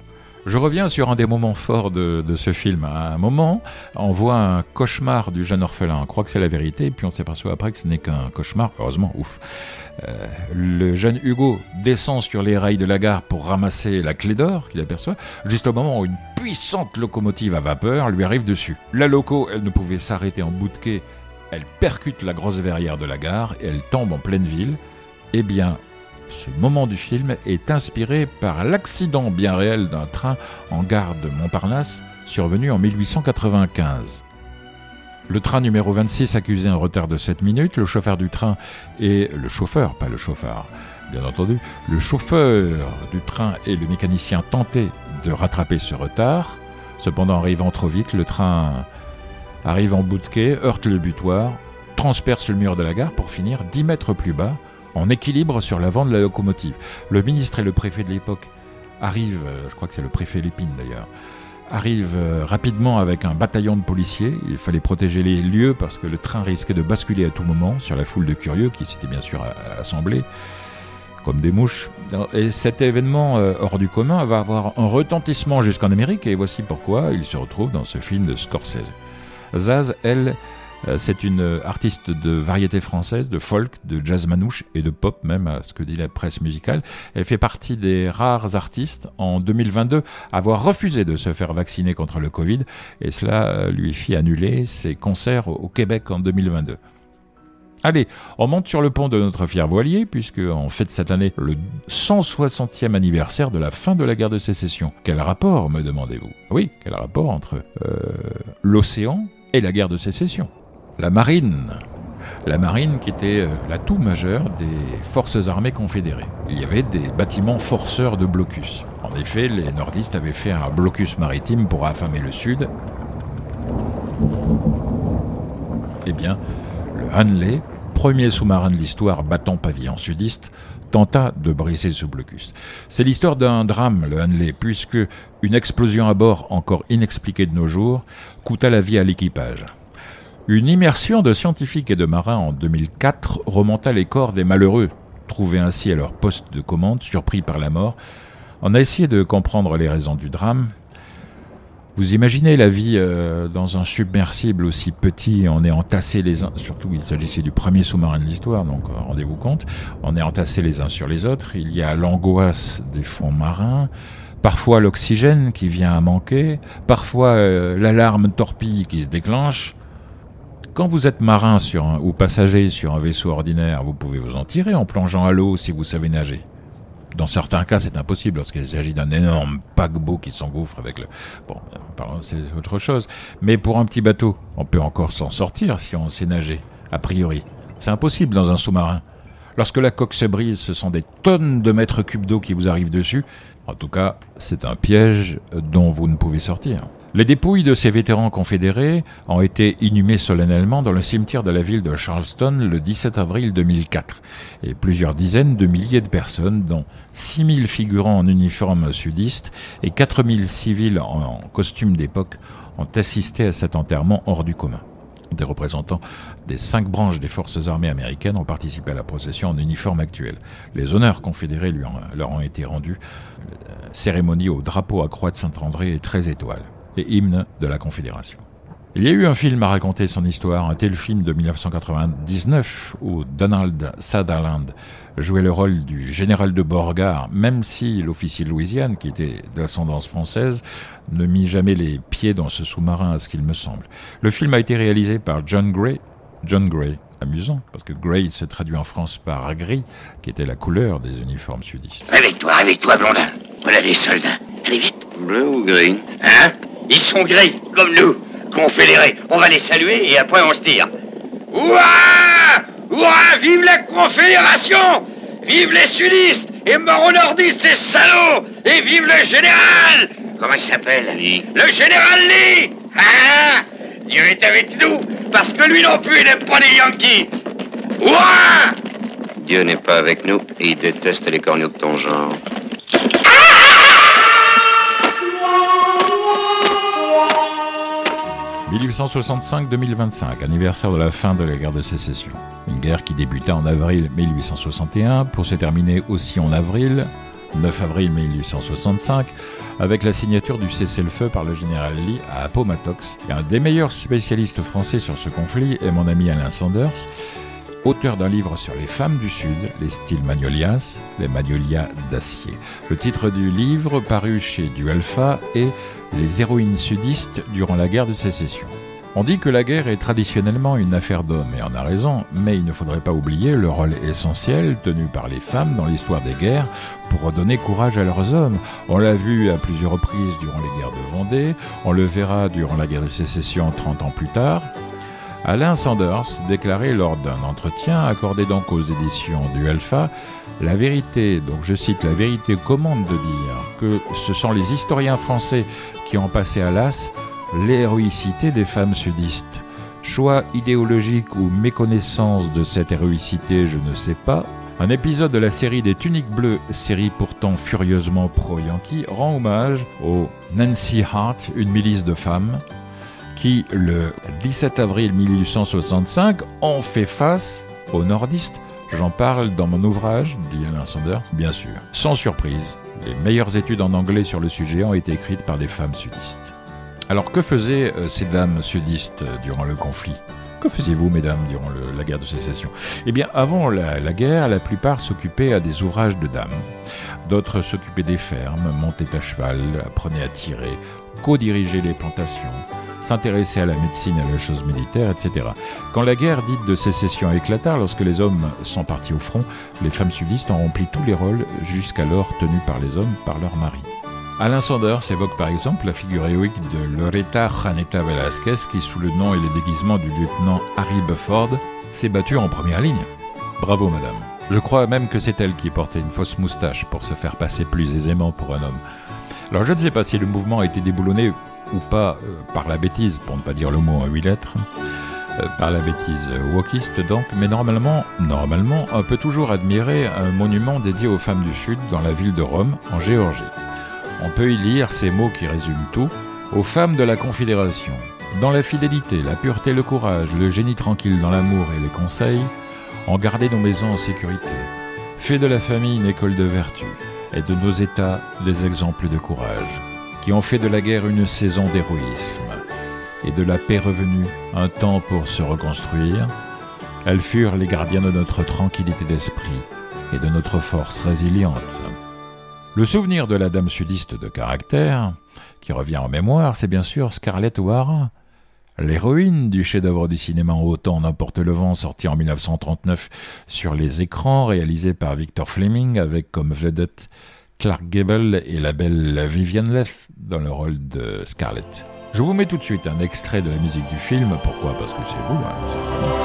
Je reviens sur un des moments forts de, de ce film. À un moment, on voit un cauchemar du jeune orphelin. On croit que c'est la vérité, puis on s'aperçoit après que ce n'est qu'un cauchemar. Heureusement, ouf. Euh, le jeune Hugo descend sur les rails de la gare pour ramasser la clé d'or qu'il aperçoit, juste au moment où une puissante locomotive à vapeur lui arrive dessus. La loco, elle ne pouvait s'arrêter en bout de quai. Elle percute la grosse verrière de la gare et elle tombe en pleine ville. Eh bien, ce moment du film est inspiré par l'accident bien réel d'un train en gare de Montparnasse, survenu en mille huit cent quatre-vingt-quinze. Le train numéro vingt-six accusait un retard de sept minutes. Le chauffeur du train et le chauffeur, pas le chauffard, bien entendu, le chauffeur du train et le mécanicien tentaient de rattraper ce retard. Cependant, arrivant trop vite, le train arrive en bout de quai, heurte le butoir, transperce le mur de la gare pour finir dix mètres plus bas, en équilibre sur l'avant de la locomotive. Le ministre et le préfet de l'époque arrivent, je crois que c'est le préfet Lépine d'ailleurs, arrivent rapidement avec un bataillon de policiers. Il fallait protéger les lieux parce que le train risquait de basculer à tout moment sur la foule de curieux qui s'était bien sûr assemblée comme des mouches. Et cet événement hors du commun va avoir un retentissement jusqu'en Amérique et voici pourquoi il se retrouve dans ce film de Scorsese. Zaz, elle, c'est une artiste de variété française, de folk, de jazz manouche et de pop même, à ce que dit la presse musicale. Elle fait partie des rares artistes en deux mille vingt-deux à avoir refusé de se faire vacciner contre le Covid et cela lui fit annuler ses concerts au Québec en deux mille vingt-deux. Allez, on monte sur le pont de notre fier voilier puisqu'on fête cette année le cent soixantième anniversaire de la fin de la guerre de sécession. Quel rapport, me demandez-vous ? Oui, quel rapport entre euh, l'océan et la guerre de sécession ? La marine, la marine qui était l'atout majeur des forces armées confédérées. Il y avait des bâtiments forceurs de blocus. En effet, les nordistes avaient fait un blocus maritime pour affamer le sud. Eh bien, le Hanley, premier sous-marin de l'histoire battant pavillon sudiste, tenta de briser ce blocus. C'est l'histoire d'un drame, le Hanley, puisque une explosion à bord encore inexpliquée de nos jours coûta la vie à l'équipage. Une immersion de scientifiques et de marins en deux mille quatre remonta les corps des malheureux, trouvés ainsi à leur poste de commande, surpris par la mort. On a essayé de comprendre les raisons du drame. Vous imaginez la vie euh, dans un submersible aussi petit, on est entassés les uns, surtout il s'agissait du premier sous-marin de l'histoire, donc euh, rendez-vous compte, on est entassés les uns sur les autres, il y a l'angoisse des fonds marins, parfois l'oxygène qui vient à manquer, parfois euh, l'alarme torpille qui se déclenche. Quand vous êtes marin sur un, ou passager sur un vaisseau ordinaire, vous pouvez vous en tirer en plongeant à l'eau si vous savez nager. Dans certains cas, c'est impossible lorsqu'il s'agit d'un énorme paquebot qui s'engouffre avec le... Bon, pardon, c'est autre chose. Mais pour un petit bateau, on peut encore s'en sortir si on sait nager, a priori. C'est impossible dans un sous-marin. Lorsque la coque se brise, ce sont des tonnes de mètres cubes d'eau qui vous arrivent dessus. En tout cas, c'est un piège dont vous ne pouvez sortir. Les dépouilles de ces vétérans confédérés ont été inhumées solennellement dans le cimetière de la ville de Charleston le dix-sept avril deux mille quatre. Et plusieurs dizaines de milliers de personnes, dont six mille figurants en uniforme sudiste et quatre mille civils en costume d'époque, ont assisté à cet enterrement hors du commun. Des représentants des cinq branches des forces armées américaines ont participé à la procession en uniforme actuel. Les honneurs confédérés lui ont, leur ont été rendus. La cérémonie au drapeau à croix de Saint-André et treize étoiles. Et hymne de la Confédération. Il y a eu un film à raconter son histoire, un tel film de dix-neuf cent quatre-vingt-dix-neuf où Donald Sutherland jouait le rôle du général de Beauregard, même si l'officier de Louisiane, qui était d'ascendance française, ne mit jamais les pieds dans ce sous-marin à ce qu'il me semble. Le film a été réalisé par John Gray. John Gray, amusant, parce que Gray se traduit en France par gris, qui était la couleur des uniformes sudistes. Réveille-toi, réveille-toi, blondin. Voilà les soldats. Allez vite. Bleu ou gris? Hein? Ils sont gris, comme nous, confédérés. On va les saluer et après on se tire. Ouah! Ouah! Vive la Confédération! Vive les sudistes! Et mort aux nordistes, ces salauds! Et vive le général! Comment il s'appelle? Lee. Le général Lee! Hein? Dieu est avec nous, parce que lui non plus, il n'aime pas les Yankees. Ouah! Dieu n'est pas avec nous et il déteste les corneaux de ton genre. dix-huit cent soixante-cinq deux mille vingt-cinq, anniversaire de la fin de la guerre de sécession. Une guerre qui débuta en avril mille huit cent soixante et un pour se terminer aussi en avril neuf avril mille huit cent soixante-cinq, avec la signature du cessez-le-feu par le général Lee à Appomattox. Et un des meilleurs spécialistes français sur ce conflit est mon ami Alain Sanders, auteur d'un livre sur les femmes du Sud, les styles Magnolias, les Magnolias d'acier. Le titre du livre, paru chez Du Alpha, est « Les héroïnes sudistes durant la guerre de sécession ». On dit que la guerre est traditionnellement une affaire d'hommes, et on a raison, mais il ne faudrait pas oublier le rôle essentiel tenu par les femmes dans l'histoire des guerres pour redonner courage à leurs hommes. On l'a vu à plusieurs reprises durant les guerres de Vendée, on le verra durant la guerre de sécession trente ans plus tard. Alain Sanders déclarait lors d'un entretien accordé donc aux éditions du Alpha, la vérité, donc je cite, la vérité commande de dire que ce sont les historiens français qui ont passé à l'as l'héroïcité des femmes sudistes. Choix idéologique ou méconnaissance de cette héroïcité, je ne sais pas. Un épisode de la série des Tuniques Bleues, série pourtant furieusement pro-Yankee, rend hommage au Nancy Hart, une milice de femmes, qui, le dix-sept avril mille huit cent soixante-cinq, ont fait face aux nordistes. J'en parle dans mon ouvrage, dit Alain Sanders, bien sûr. Sans surprise, les meilleures études en anglais sur le sujet ont été écrites par des femmes sudistes. Alors que faisaient euh, ces dames sudistes euh, durant le conflit ? Que faisiez-vous, mesdames, durant le, la guerre de sécession ? Eh bien, avant la, la guerre, la plupart s'occupaient à des ouvrages de dames. D'autres s'occupaient des fermes, montaient à cheval, apprenaient à tirer, co-dirigeaient les plantations, s'intéressaient à la médecine et à la chose militaire, et cetera. Quand la guerre dite de sécession éclata, lorsque les hommes sont partis au front, les femmes sudistes ont rempli tous les rôles jusqu'alors tenus par les hommes par leurs maris. Alain Sanders évoque par exemple la figure héroïque de Loretta Janeta Velasquez qui, sous le nom et le déguisement du lieutenant Harry Bufford, s'est battue en première ligne. Bravo madame. Je crois même que c'est elle qui portait une fausse moustache pour se faire passer plus aisément pour un homme. Alors je ne sais pas si le mouvement a été déboulonné ou pas euh, par la bêtise, pour ne pas dire le mot en huit lettres, euh, par la bêtise wokiste donc, mais normalement, normalement, on peut toujours admirer un monument dédié aux femmes du Sud dans la ville de Rome, en Géorgie. On peut y lire ces mots qui résument tout. Aux femmes de la Confédération, dans la fidélité, la pureté, le courage, le génie tranquille dans l'amour et les conseils, ont gardé nos maisons en sécurité, fait de la famille une école de vertu, et de nos États des exemples de courage, qui ont fait de la guerre une saison d'héroïsme, et de la paix revenue un temps pour se reconstruire. Elles furent les gardiennes de notre tranquillité d'esprit et de notre force résiliente. Le souvenir de la dame sudiste de caractère, qui revient en mémoire, c'est bien sûr Scarlett O'Hara, l'héroïne du chef-d'œuvre du cinéma En Autant n'emporte le vent, sorti en dix-neuf cent trente-neuf sur les écrans, réalisé par Victor Fleming, avec comme vedette Clark Gable et la belle Vivian Leigh dans le rôle de Scarlett. Je vous mets tout de suite un extrait de la musique du film. Pourquoi ? Parce que c'est vous, hein, tout simplement.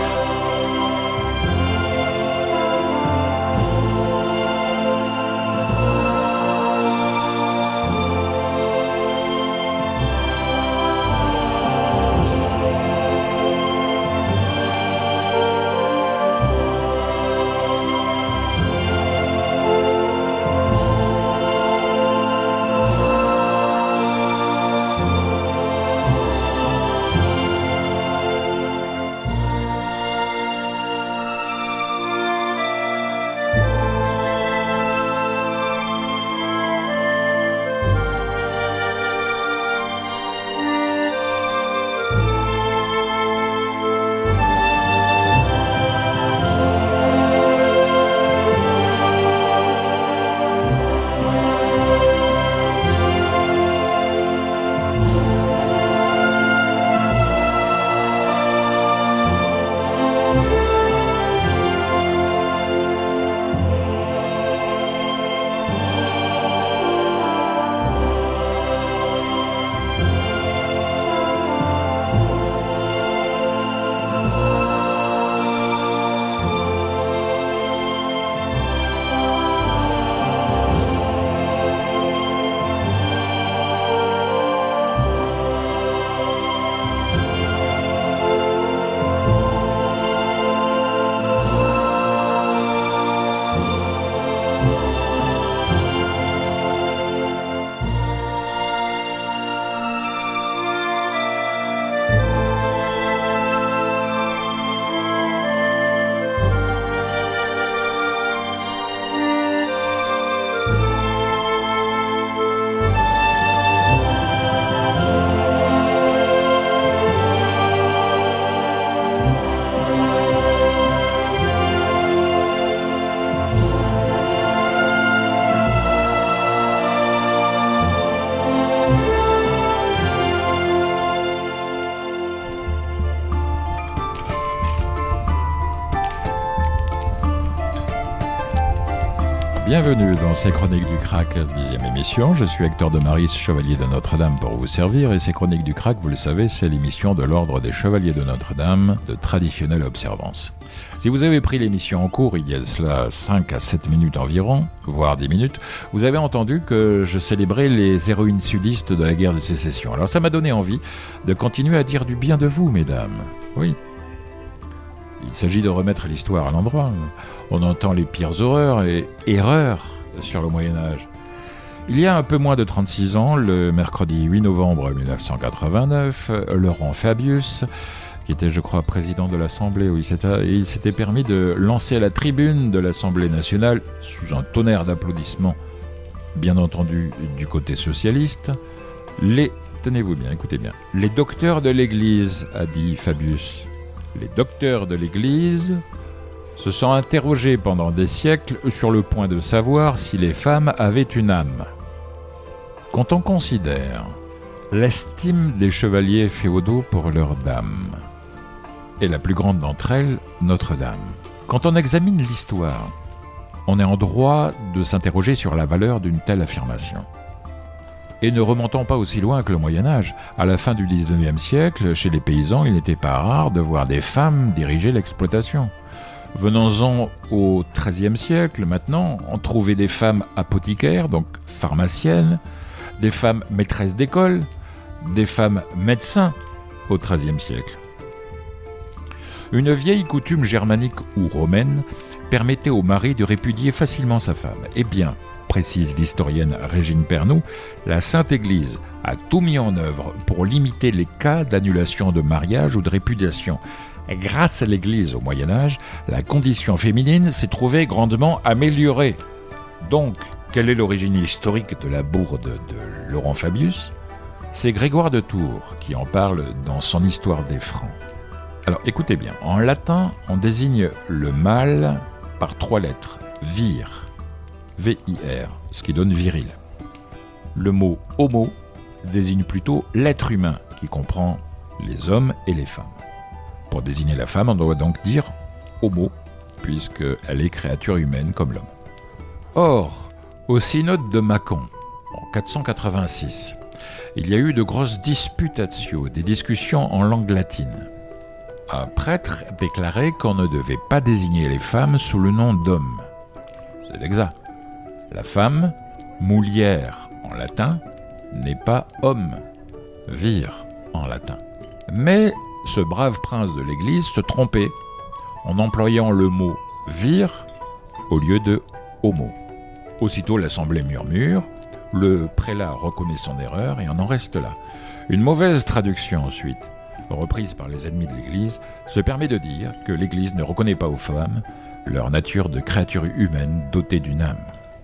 Bienvenue dans ces Chroniques du Crack, dixième émission. Je suis Hector de Maris, chevalier de Notre-Dame pour vous servir. Et ces Chroniques du Crack, vous le savez, c'est l'émission de l'Ordre des Chevaliers de Notre-Dame de traditionnelle observance. Si vous avez pris l'émission en cours, il y a cela cinq à sept minutes environ, voire dix minutes, vous avez entendu que je célébrais les héroïnes sudistes de la guerre de sécession. Alors ça m'a donné envie de continuer à dire du bien de vous, mesdames. Oui. Il s'agit de remettre l'histoire à l'endroit. On entend les pires horreurs et erreurs sur le Moyen-Âge. Il y a un peu moins de trente-six ans, le mercredi huit novembre mille neuf cent quatre-vingt-neuf, Laurent Fabius, qui était, je crois, président de l'Assemblée, où il s'était, il s'était permis de lancer à la tribune de l'Assemblée nationale, sous un tonnerre d'applaudissements, bien entendu du côté socialiste, les, tenez-vous bien, écoutez bien, les docteurs de l'Église, a dit Fabius. Les docteurs de l'Église se sont interrogés pendant des siècles sur le point de savoir si les femmes avaient une âme. Quand on considère l'estime des chevaliers féodaux pour leurs dames, et la plus grande d'entre elles, Notre-Dame, quand on examine l'histoire, on est en droit de s'interroger sur la valeur d'une telle affirmation. Et ne remontant pas aussi loin que le Moyen-Âge, à la fin du dix-neuvième siècle, chez les paysans, il n'était pas rare de voir des femmes diriger l'exploitation. Venons-en au treizième siècle, maintenant, on trouvait des femmes apothicaires, donc pharmaciennes, des femmes maîtresses d'école, des femmes médecins au treizième siècle. Une vieille coutume germanique ou romaine permettait au mari de répudier facilement sa femme. Eh bien, précise l'historienne Régine Pernoud, la Sainte Église a tout mis en œuvre pour limiter les cas d'annulation de mariage ou de répudiation. Grâce à l'Église au Moyen-Âge, la condition féminine s'est trouvée grandement améliorée. Donc, quelle est l'origine historique de la bourde de Laurent Fabius ? C'est Grégoire de Tours qui en parle dans son Histoire des Francs. Alors écoutez bien, en latin, on désigne le mâle par trois lettres, vir, V I R, ce qui donne viril. Le mot homo désigne plutôt l'être humain qui comprend les hommes et les femmes. Pour désigner la femme, on doit donc dire homo, puisqu'elle est créature humaine comme l'homme. Or, au synode de Mâcon, en quatre cent quatre-vingt-six, il y a eu de grosses disputatio, des discussions en langue latine. Un prêtre déclarait qu'on ne devait pas désigner les femmes sous le nom d'homme. C'est exact. La femme, mulier en latin, n'est pas homme, vir en latin. Mais ce brave prince de l'Église se trompait en employant le mot vir au lieu de homo. Aussitôt l'assemblée murmure, le prélat reconnaît son erreur et on en reste là. Une mauvaise traduction ensuite, reprise par les ennemis de l'Église, se permet de dire que l'Église ne reconnaît pas aux femmes leur nature de créature humaine dotée d'une âme.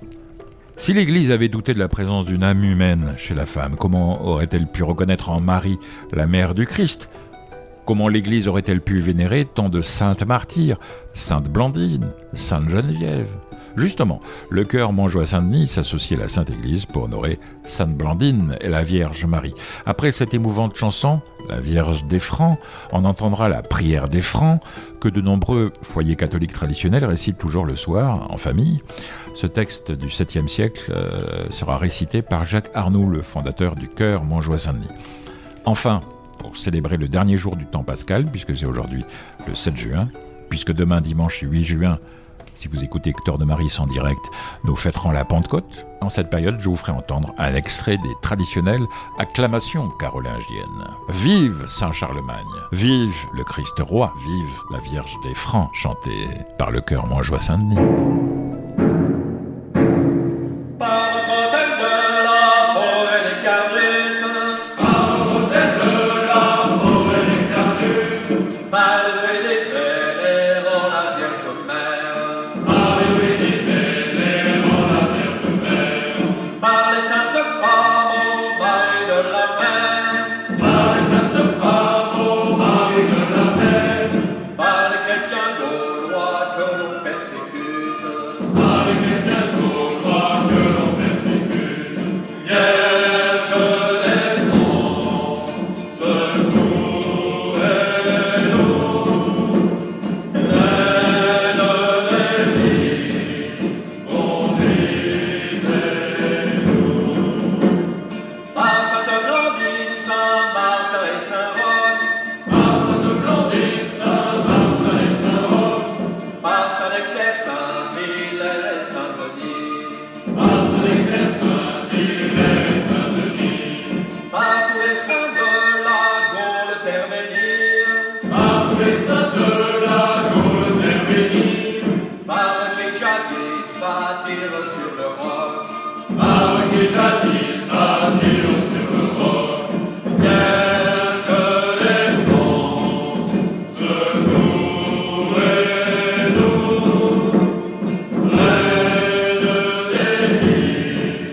Si l'Église avait douté de la présence d'une âme humaine chez la femme, comment aurait-elle pu reconnaître en Marie la mère du Christ ? Comment l'Église aurait-elle pu vénérer tant de saintes martyrs, Sainte Blandine, Sainte Geneviève ? Justement, le chœur Montjoie-Saint-Denis s'associait à la Sainte Église pour honorer Sainte Blandine et la Vierge Marie. Après cette émouvante chanson, la Vierge des Francs, on entendra la prière des Francs, que de nombreux foyers catholiques traditionnels récitent toujours le soir, en famille. Ce texte du septième siècle euh, sera récité par Jacques Arnoux, le fondateur du chœur Montjoie-Saint-Denis. Enfin, pour célébrer le dernier jour du temps pascal, puisque c'est aujourd'hui le sept juin, puisque demain dimanche huit juin, si vous écoutez Hector de Maris en direct, nous fêterons la Pentecôte. En cette période, je vous ferai entendre un extrait des traditionnelles acclamations carolingiennes. Vive Saint-Charlemagne, vive le Christ roi, vive la Vierge des Francs, chantée par le chœur Montjoie-Saint-Denis. Par les chrétiens gaulois que l'on persécute, sa nectaire sainte, il est Saint-Denis. Par sa nectaire sainte, il est Saint-Denis. Par tous les saints de la Gaule terre bénie. Par tous les saints de la Gaule terre bénie. Par qui jadis bâtirent sur le roc. Par qui jadis bâtirent sur le roc. Vierge des fonds, secourez-nous. Reine des lits,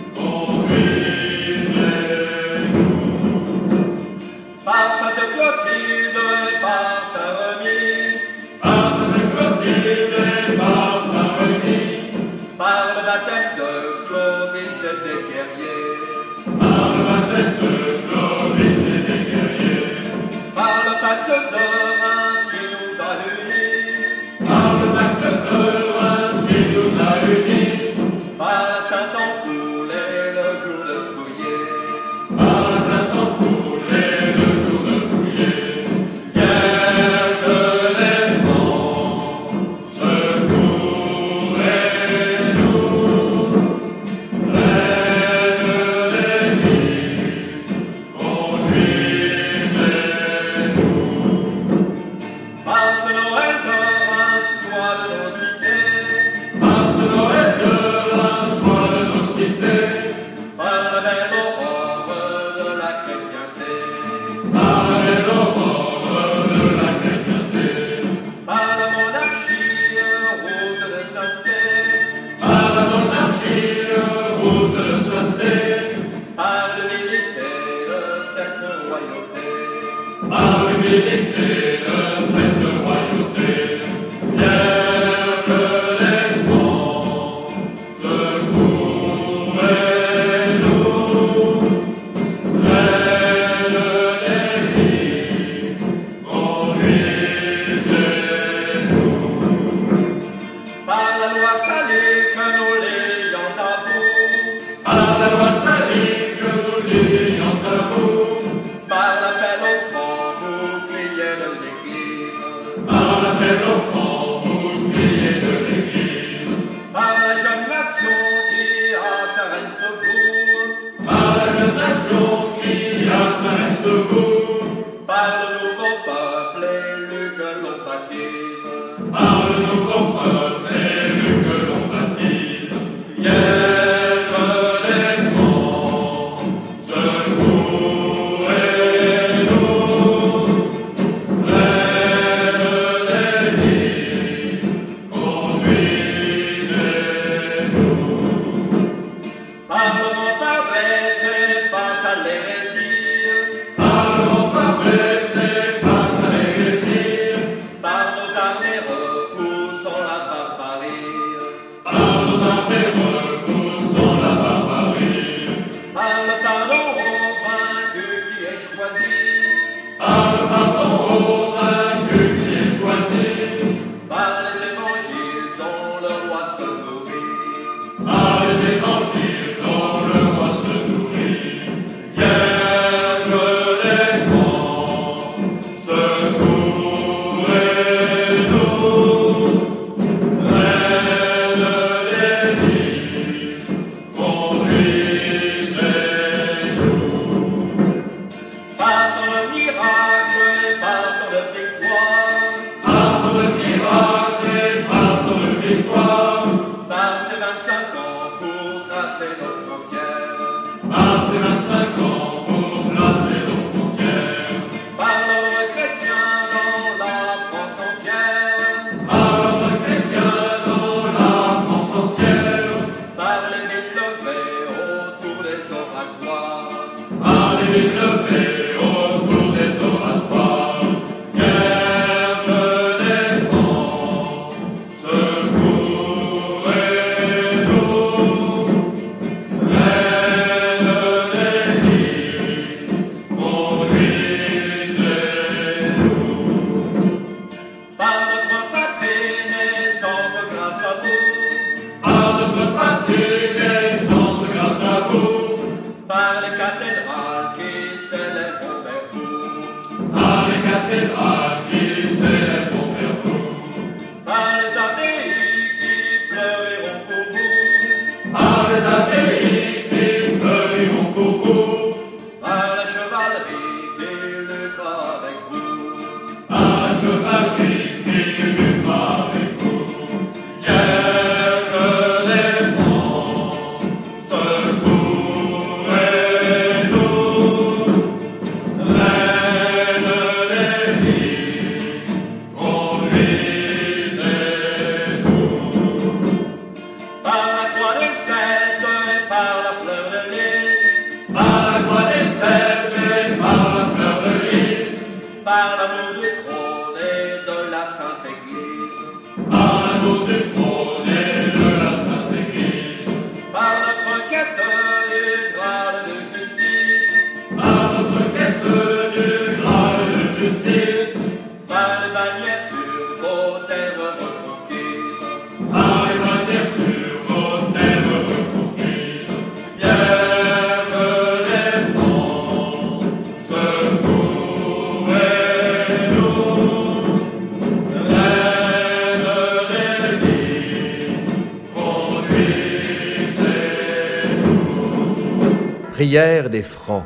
conduisez-nous. Par Sainte Clotilde et par Saint Remi. Par Sainte Clotilde et par Saint Remi. Par le baptême de Clovis et des guerriers. Par le baptême de Clovis et des guerriers. Par le pacte de Reims qui nous a unis. Par le pacte de Reims qui nous a unis. Par la Sainte-Ampoule et le jour de Fouillé. Par la Sainte-Ampoule et le jour de Fouillé. Vierge des fonds, secourez-nous. Reine des lits, conduisez-nous. par ce Noël de Reims, toi de nos cités. Par ce Noël de Reims, roi de nos cités. Par la belle aurore de la chrétienté. Par la belle aurore de la chrétienté. Par la monarchie, route de sainteté. Par la monarchie, route de sainteté. Par l'humilité de cette royauté. Par l'humilité de cette royauté. Vierge des fonds, secourez-nous. Reine des lits, conduisez-nous. Par la loi salique, nous l'ayons à vous. Par la loi salique, nous lions à vous. Par l'appel au front, vous criez de l'Église. Par l'appel au front, vous criez de l'Église. Par la jeune nation qui a sa reine secours. Par la jeune nation qui a sa reine secours. Par le nouveau peuple élu que l'on baptise. Par le nouveau peuple élu que l'on baptise. Vierge des fonds, secourez-nous. Reine des lits, conduisez-nous. par le nom adressé face à l'hérésie. Par le monde adressé face à l'hérésie. Par nos armées repoussant la barbarie. Par nos armées repoussant la barbarie. Par le pardon au vaincu qui est choisi. Par le pardon au vaincu qui est choisi. Par les évangiles dont le roi se nourrit. Par les évangiles dont le roi se nourrit. Vierge des fonds, secourez-nous. Reine des lits, conduisez-nous. Par ton miracle et par ton victoire. Par ton miracle et par ton victoire. Par ces vingt-cinq ans pour tracer nos frontières. Par ces vingt-cinq ans pour placer nos frontières. Par l'ordre chrétien dans la France entière. Par l'ordre chrétien dans la France entière. Par les villes levées autour des oratoires. Par les villes levées autour des oratoires. Vierge des fonds, secourez-nous. Reine des lits, conduisez-nous. Par notre patrie naissante grâce à vous. Par notre patrie naissante grâce à vous. Par les cathédrales qui s'élèveront vers vous. Par les cathédrales qui s'élèveront vers vous. Par les abbés par l'amour du trône et de la Sainte Église, par l'amour du trône et de la Sainte Église, par notre quête du Graal de justice, par notre quête du Graal de justice, par les bannières sur vos terres reconquises, par les bannières sur vos terres reconquises, Vierge des Francs, secouez-nous, Reine des Lys, conduisez-nous. Prière des Francs.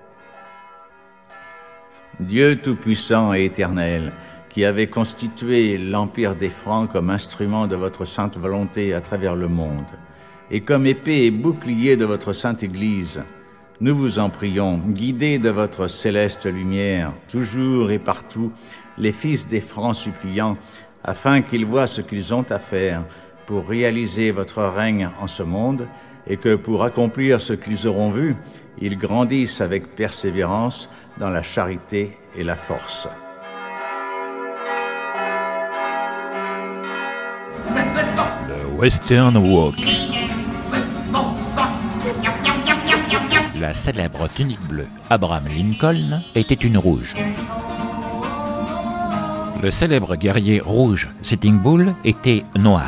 Dieu tout-puissant et éternel, qui avez constitué l'empire des Francs comme instrument de votre sainte volonté à travers le monde, et comme épée et bouclier de votre sainte Église, nous vous en prions, guidez de votre céleste lumière, toujours et partout, les fils des Francs suppliants, afin qu'ils voient ce qu'ils ont à faire pour réaliser votre règne en ce monde, et que pour accomplir ce qu'ils auront vu, ils grandissent avec persévérance dans la charité et la force. Le Western Walk. La célèbre tunique bleue Abraham Lincoln était une rouge. Le célèbre guerrier rouge Sitting Bull était noir.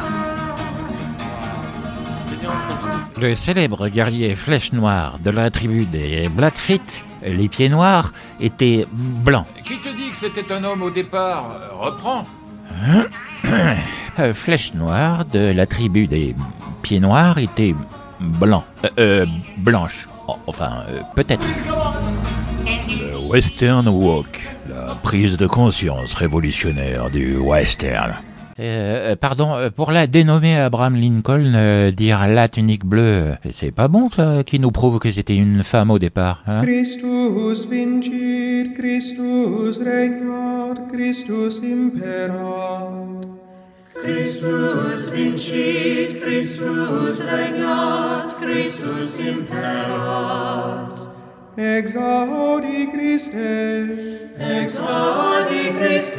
Le célèbre guerrier Flèche Noire de la tribu des Blackfeet, les pieds noirs, était blanc. Qui te dit que c'était un homme au départ? Reprends. Euh, Flèche Noire de la tribu des pieds noirs était blanc. Euh, euh, blanche. Oh, enfin, euh, peut-être. Le Western Walk, la prise de conscience révolutionnaire du Western. Euh, pardon, pour la dénommer Abraham Lincoln, euh, dire la tunique bleue, c'est pas bon ça, qui nous prouve que c'était une femme au départ, hein? Christus vincit, Christus regnat, Christus imperat. Christus vincit, Christus regnat, Christus imperat. Exaudi Christe, exaudi Christe,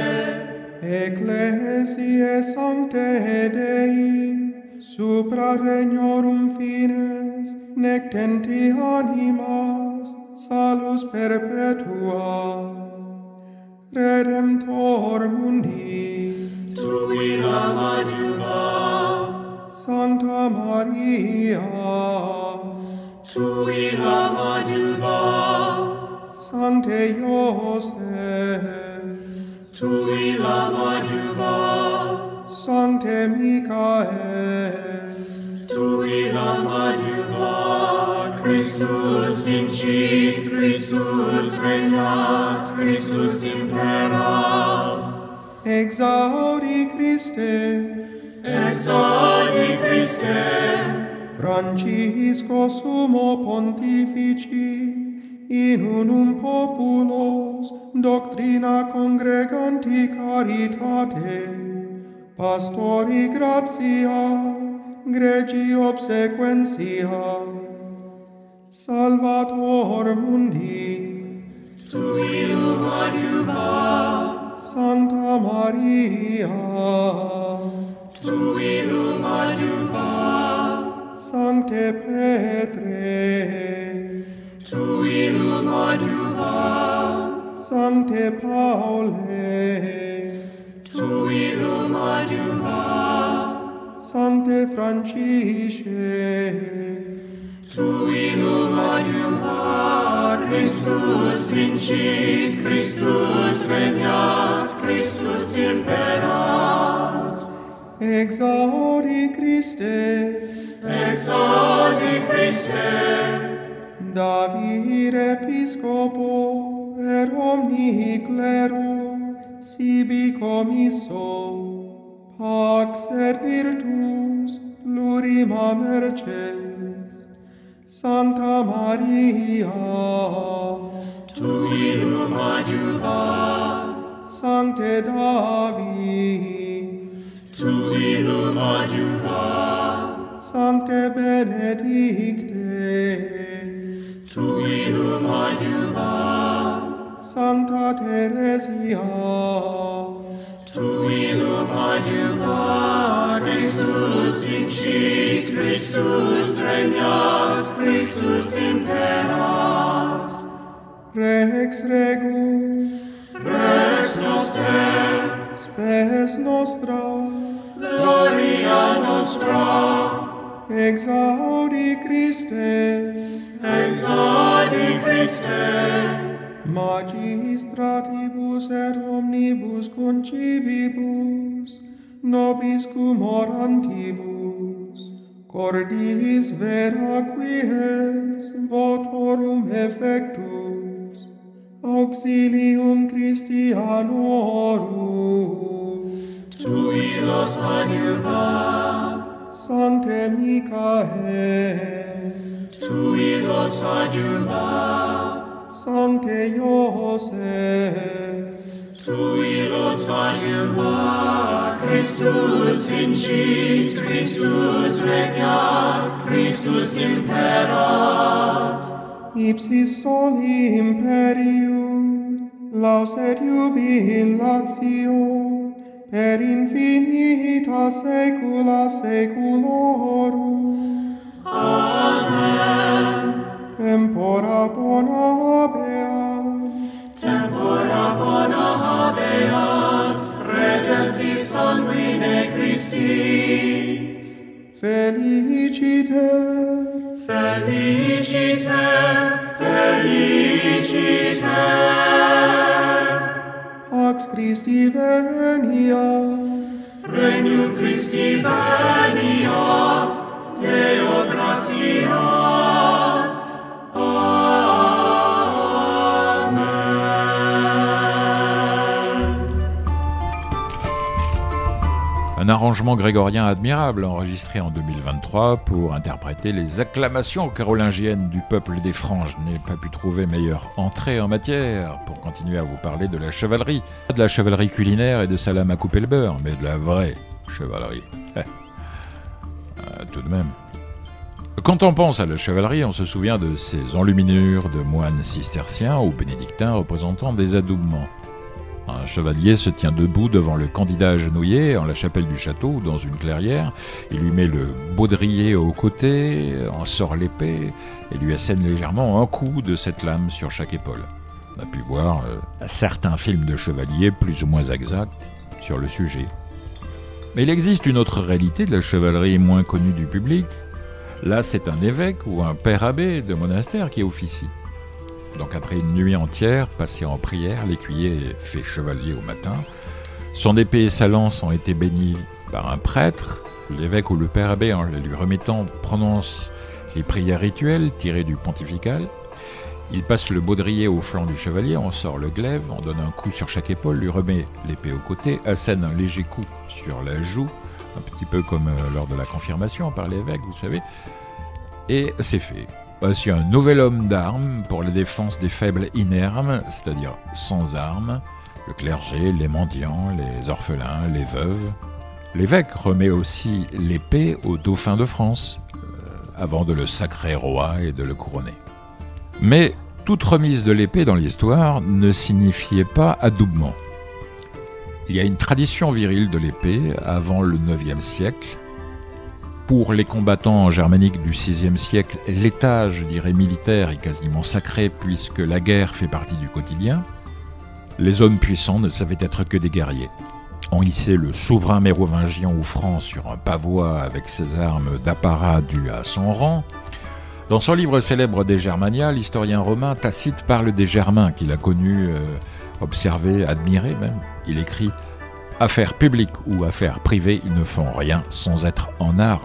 Ecclesiae sanctae Dei, supra regnorum fines, nectenti animas, salus perpetua. Redemptor mundi, tui lam adjuva. Sancta Maria, tui lam adjuva. Sancte Iosef, tui lam adjuva. Sancte Michael, tui lam adjuva. Christus vincit, Christus regnat, Christus imperat. Exaudi Christe, exaudi Christe. Francisco Sumo Pontifici, in unum populos doctrina congreganti caritate, pastori gratia, gregi obsequentia, Salvator mundi, tui lum adjuva. Sancta Maria, tui lum adjuva. Sancte Petre, tui lum adjuva. Sancte Paule, tui lum adjuva. Sancte Francisce, tui lum adjuva. Christus vincit, Christus regnat, Christus imperat. Exaudi Christe, exaudi Christe. David Episcopo et omni clero sibi commisso, pax et virtus plurima merces. Sancta Maria, tui lum adjuva. Sancte David, tui lum adjuva. Sancte Benedicte, tui lum adjuva. Sancta Theresia. Tu illum adjuvat, Christus vincit, Christus regnat, Christus imperat. Rex regum, Rex noster, spes nostra, gloria nostra. Exaudi Christe, Exaudi Christe. Magistratibus et omnibus concivibus, nobis cum orantibus, cordis vera quies, votorum effectus, auxilium Christianorum. Tui los adjuvat, Sancte Michael, Tui los adjuvat, Sancte Joseph, Tui los adjuvat, Christus vincit, Christus regnat, Christus imperat. Ipsis soli imperium, laus et jubilatio, per infinita saecula saeculorum. Amen. Tempora bona habeat, Tempora bona habeat, redemptis sanguine Christi. Feliciter, Feliciter, feliciter. Pax Christi veniat, Regnum Christi veniat, Deo gratias. Un arrangement grégorien admirable enregistré en deux mille vingt-trois pour interpréter les acclamations carolingiennes du peuple des Francs. Je n'ai pas pu trouver meilleure entrée en matière pour continuer à vous parler de la chevalerie. Pas de la chevalerie culinaire et de salam à couper le beurre, mais de la vraie chevalerie. euh, tout de même. Quand on pense à la chevalerie, on se souvient de ces enluminures de moines cisterciens ou bénédictins représentant des adoubements. Un chevalier se tient debout devant le candidat agenouillé en la chapelle du château ou dans une clairière. Il lui met le baudrier au côté, en sort l'épée et lui assène légèrement un coup de cette lame sur chaque épaule. On a pu voir euh, certains films de chevaliers plus ou moins exacts sur le sujet. Mais il existe une autre réalité de la chevalerie moins connue du public. Là, c'est un évêque ou un père abbé de monastère qui officie. Donc après une nuit entière passée en prière, l'écuyer est fait chevalier au matin. Son épée et sa lance ont été bénies par un prêtre. L'évêque ou le père abbé, en les lui remettant, prononce les prières rituelles tirées du pontifical. Il passe le baudrier au flanc du chevalier, on sort le glaive, on donne un coup sur chaque épaule, lui remet l'épée au côté, assène un léger coup sur la joue, un petit peu comme lors de la confirmation par l'évêque, vous savez, et c'est fait. Voici un nouvel homme d'armes pour la défense des faibles inermes, c'est-à-dire sans armes, le clergé, les mendiants, les orphelins, les veuves. L'évêque remet aussi l'épée au dauphin de France, euh, avant de le sacrer roi et de le couronner. Mais toute remise de l'épée dans l'histoire ne signifiait pas adoubement. Il y a une tradition virile de l'épée avant le neuvième siècle. Pour les combattants germaniques du sixième siècle, l'état, je dirais, militaire est quasiment sacré puisque la guerre fait partie du quotidien. Les hommes puissants ne savaient être que des guerriers. On hissait le souverain mérovingien ou franc sur un pavois avec ses armes d'apparat dues à son rang. Dans son livre célèbre des Germania, l'historien romain Tacite parle des Germains qu'il a connus, euh, observés, admirés même. Il écrit « Affaires publiques ou affaires privées, ils ne font rien sans être en armes. »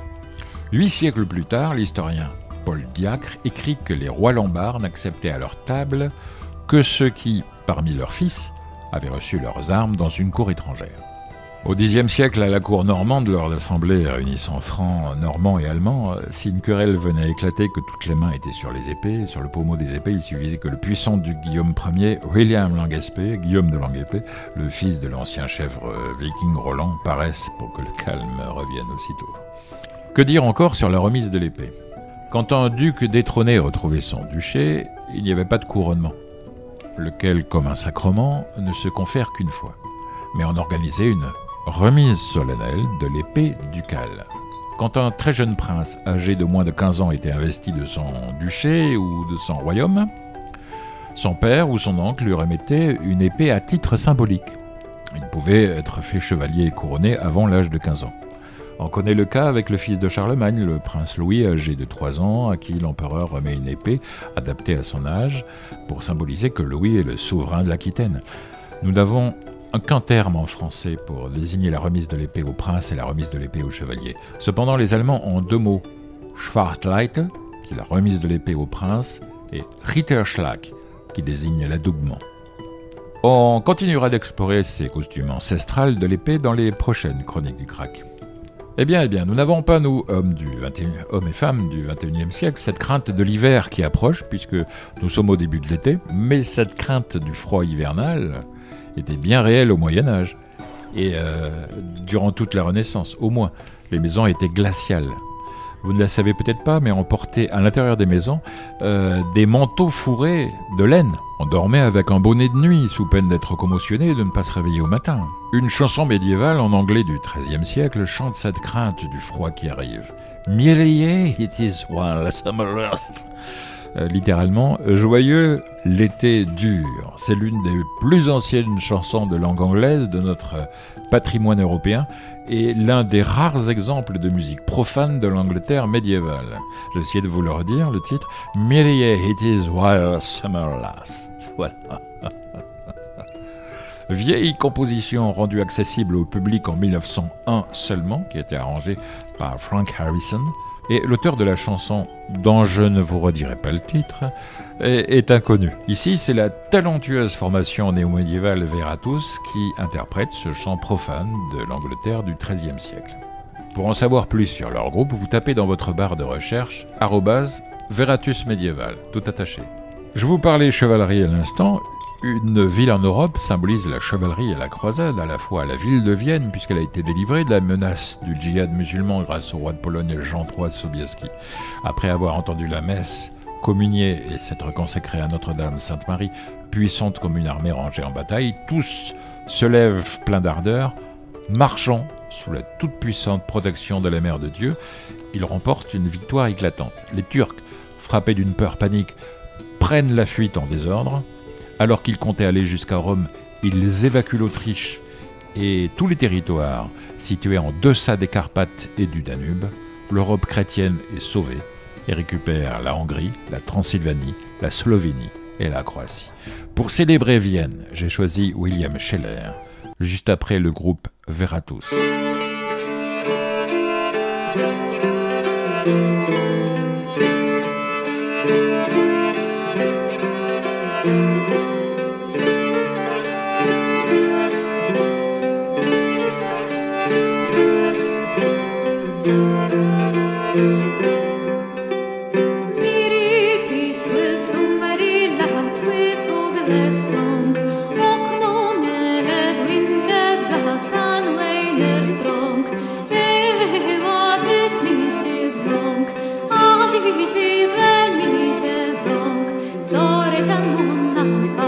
Huit siècles plus tard, l'historien Paul Diacre écrit que les rois lombards n'acceptaient à leur table que ceux qui, parmi leurs fils, avaient reçu leurs armes dans une cour étrangère. Au Xe siècle, à la cour normande, lors d'assemblées réunissant francs, normands et allemands, si une querelle venait à éclater, que toutes les mains étaient sur les épées, sur le pommeau des épées, il suffisait que le puissant duc Guillaume Ier, William Langespée, Guillaume de Langespée, le fils de l'ancien chèvre viking Roland, paraisse pour que le calme revienne aussitôt. Que dire encore sur la remise de l'épée ? Quand un duc détrôné retrouvait son duché, il n'y avait pas de couronnement. lequel, comme un sacrement, ne se confère qu'une fois. Mais on organisait une remise solennelle de l'épée ducale. Quand un très jeune prince, âgé de moins de quinze ans, était investi de son duché ou de son royaume, son père ou son oncle lui remettait une épée à titre symbolique. Il pouvait être fait chevalier et couronné avant l'âge de quinze ans. On connaît le cas avec le fils de Charlemagne, le prince Louis, âgé de trois ans, à qui l'empereur remet une épée adaptée à son âge pour symboliser que Louis est le souverain de l'Aquitaine. Nous n'avons qu'un terme en français pour désigner la remise de l'épée au prince et la remise de l'épée au chevalier. Cependant, les Allemands ont deux mots, Schwarzleite, qui est la remise de l'épée au prince, et Ritterschlag, qui désigne l'adoubement. On continuera d'explorer ces costumes ancestrales de l'épée dans les prochaines chroniques du crack. Eh bien, eh bien, nous n'avons pas, nous, hommes, du vingt et unième, hommes et femmes du vingt et unième siècle, cette crainte de l'hiver qui approche, puisque nous sommes au début de l'été, mais cette crainte du froid hivernal était bien réelle au Moyen-Âge. Et euh, durant toute la Renaissance, au moins, les maisons étaient glaciales. Vous ne la savez peut-être pas, mais on portait à l'intérieur des maisons euh, des manteaux fourrés de laine. On dormait avec un bonnet de nuit, sous peine d'être commotionné et de ne pas se réveiller au matin. Une chanson médiévale en anglais du treizième siècle chante cette crainte du froid qui arrive. « Mieleye, it is while summer lasts » Euh, littéralement, joyeux, l'été dure. C'est l'une des plus anciennes chansons de langue anglaise de notre patrimoine européen et l'un des rares exemples de musique profane de l'Angleterre médiévale. J'ai essayé de vous le redire, le titre « Mieleye, it is while summer lasts ». Voilà. Vieille composition rendue accessible au public en mille neuf cent un seulement, qui a été arrangée par Frank Harrison. Et l'auteur de la chanson, dont je ne vous redirai pas le titre, est, est inconnu. Ici, c'est la talentueuse formation néo-médiévale Veratus qui interprète ce chant profane de l'Angleterre du treizième siècle. Pour en savoir plus sur leur groupe, vous tapez dans votre barre de recherche arobase Veratus médiéval, tout attaché. Je vous parlais chevalerie à l'instant. Une ville en Europe symbolise la chevalerie et la croisade, à la fois la ville de Vienne, puisqu'elle a été délivrée de la menace du djihad musulman grâce au roi de Pologne Jean trois Sobieski. Après avoir entendu la messe, communié et s'être consacré à Notre-Dame Sainte-Marie, puissante comme une armée rangée en bataille, tous se lèvent pleins d'ardeur, marchant sous la toute-puissante protection de la Mère de Dieu. Ils remportent une victoire éclatante. Les Turcs, frappés d'une peur panique, prennent la fuite en désordre. Alors qu'ils comptaient aller jusqu'à Rome, ils évacuent l'Autriche et tous les territoires situés en deçà des Carpates et du Danube. L'Europe chrétienne est sauvée et récupère la Hongrie, la Transylvanie, la Slovénie et la Croatie. Pour célébrer Vienne, j'ai choisi William Scheller, juste après le groupe Veratus. Ich will mich, es blank, so recht an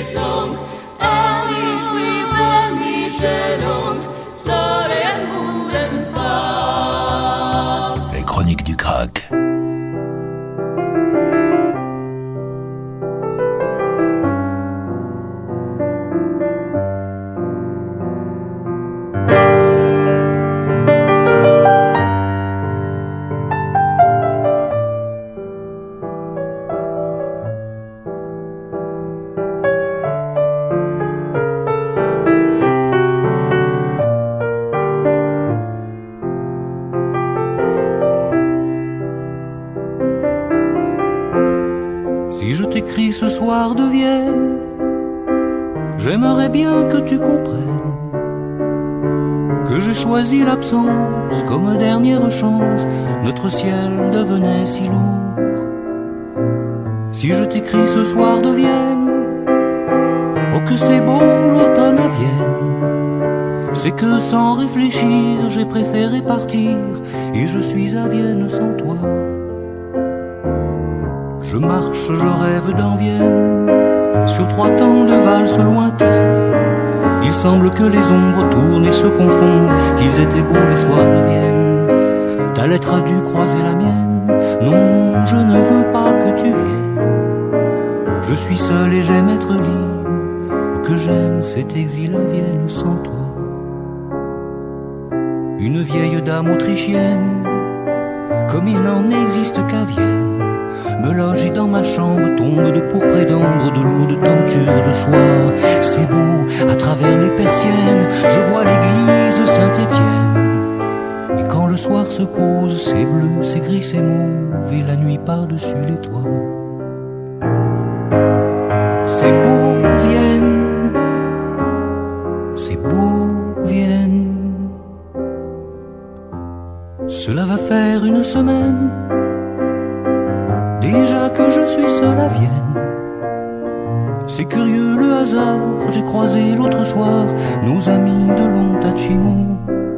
Gesung, ehrlich wie wenn mich Stellung, Soren Muden Fass. Les chroniques du crack. Ce soir de Vienne, j'aimerais bien que tu comprennes que j'ai choisi l'absence comme dernière chance. Notre ciel devenait si lourd. Si je t'écris ce soir de Vienne, oh que c'est beau l'automne à Vienne, c'est que sans réfléchir j'ai préféré partir et je suis à Vienne sans toi. Je marche, je rêve dans Vienne, sur trois temps de valse lointaine. Il semble que les ombres tournent et se confondent, qu'ils étaient beaux les soirs de Vienne. Ta lettre a dû croiser la mienne, non, je ne veux pas que tu viennes. Je suis seul et j'aime être libre, que j'aime cet exil à Vienne sans toi. Une vieille dame autrichienne, comme il n'en existe qu'à Vienne, me loge et dans ma chambre tombe de pourpre et d'ambre, de lourdes tentures de soie. C'est beau, à travers les persiennes, je vois l'église Saint-Étienne. Et quand le soir se pose, c'est bleu, c'est gris, c'est mauve, et la nuit par-dessus les toits. C'est beau, Vienne, c'est beau, Vienne. Cela va faire une semaine déjà que je suis seul à Vienne. C'est curieux le hasard, j'ai croisé l'autre soir nos amis de Lontachimo.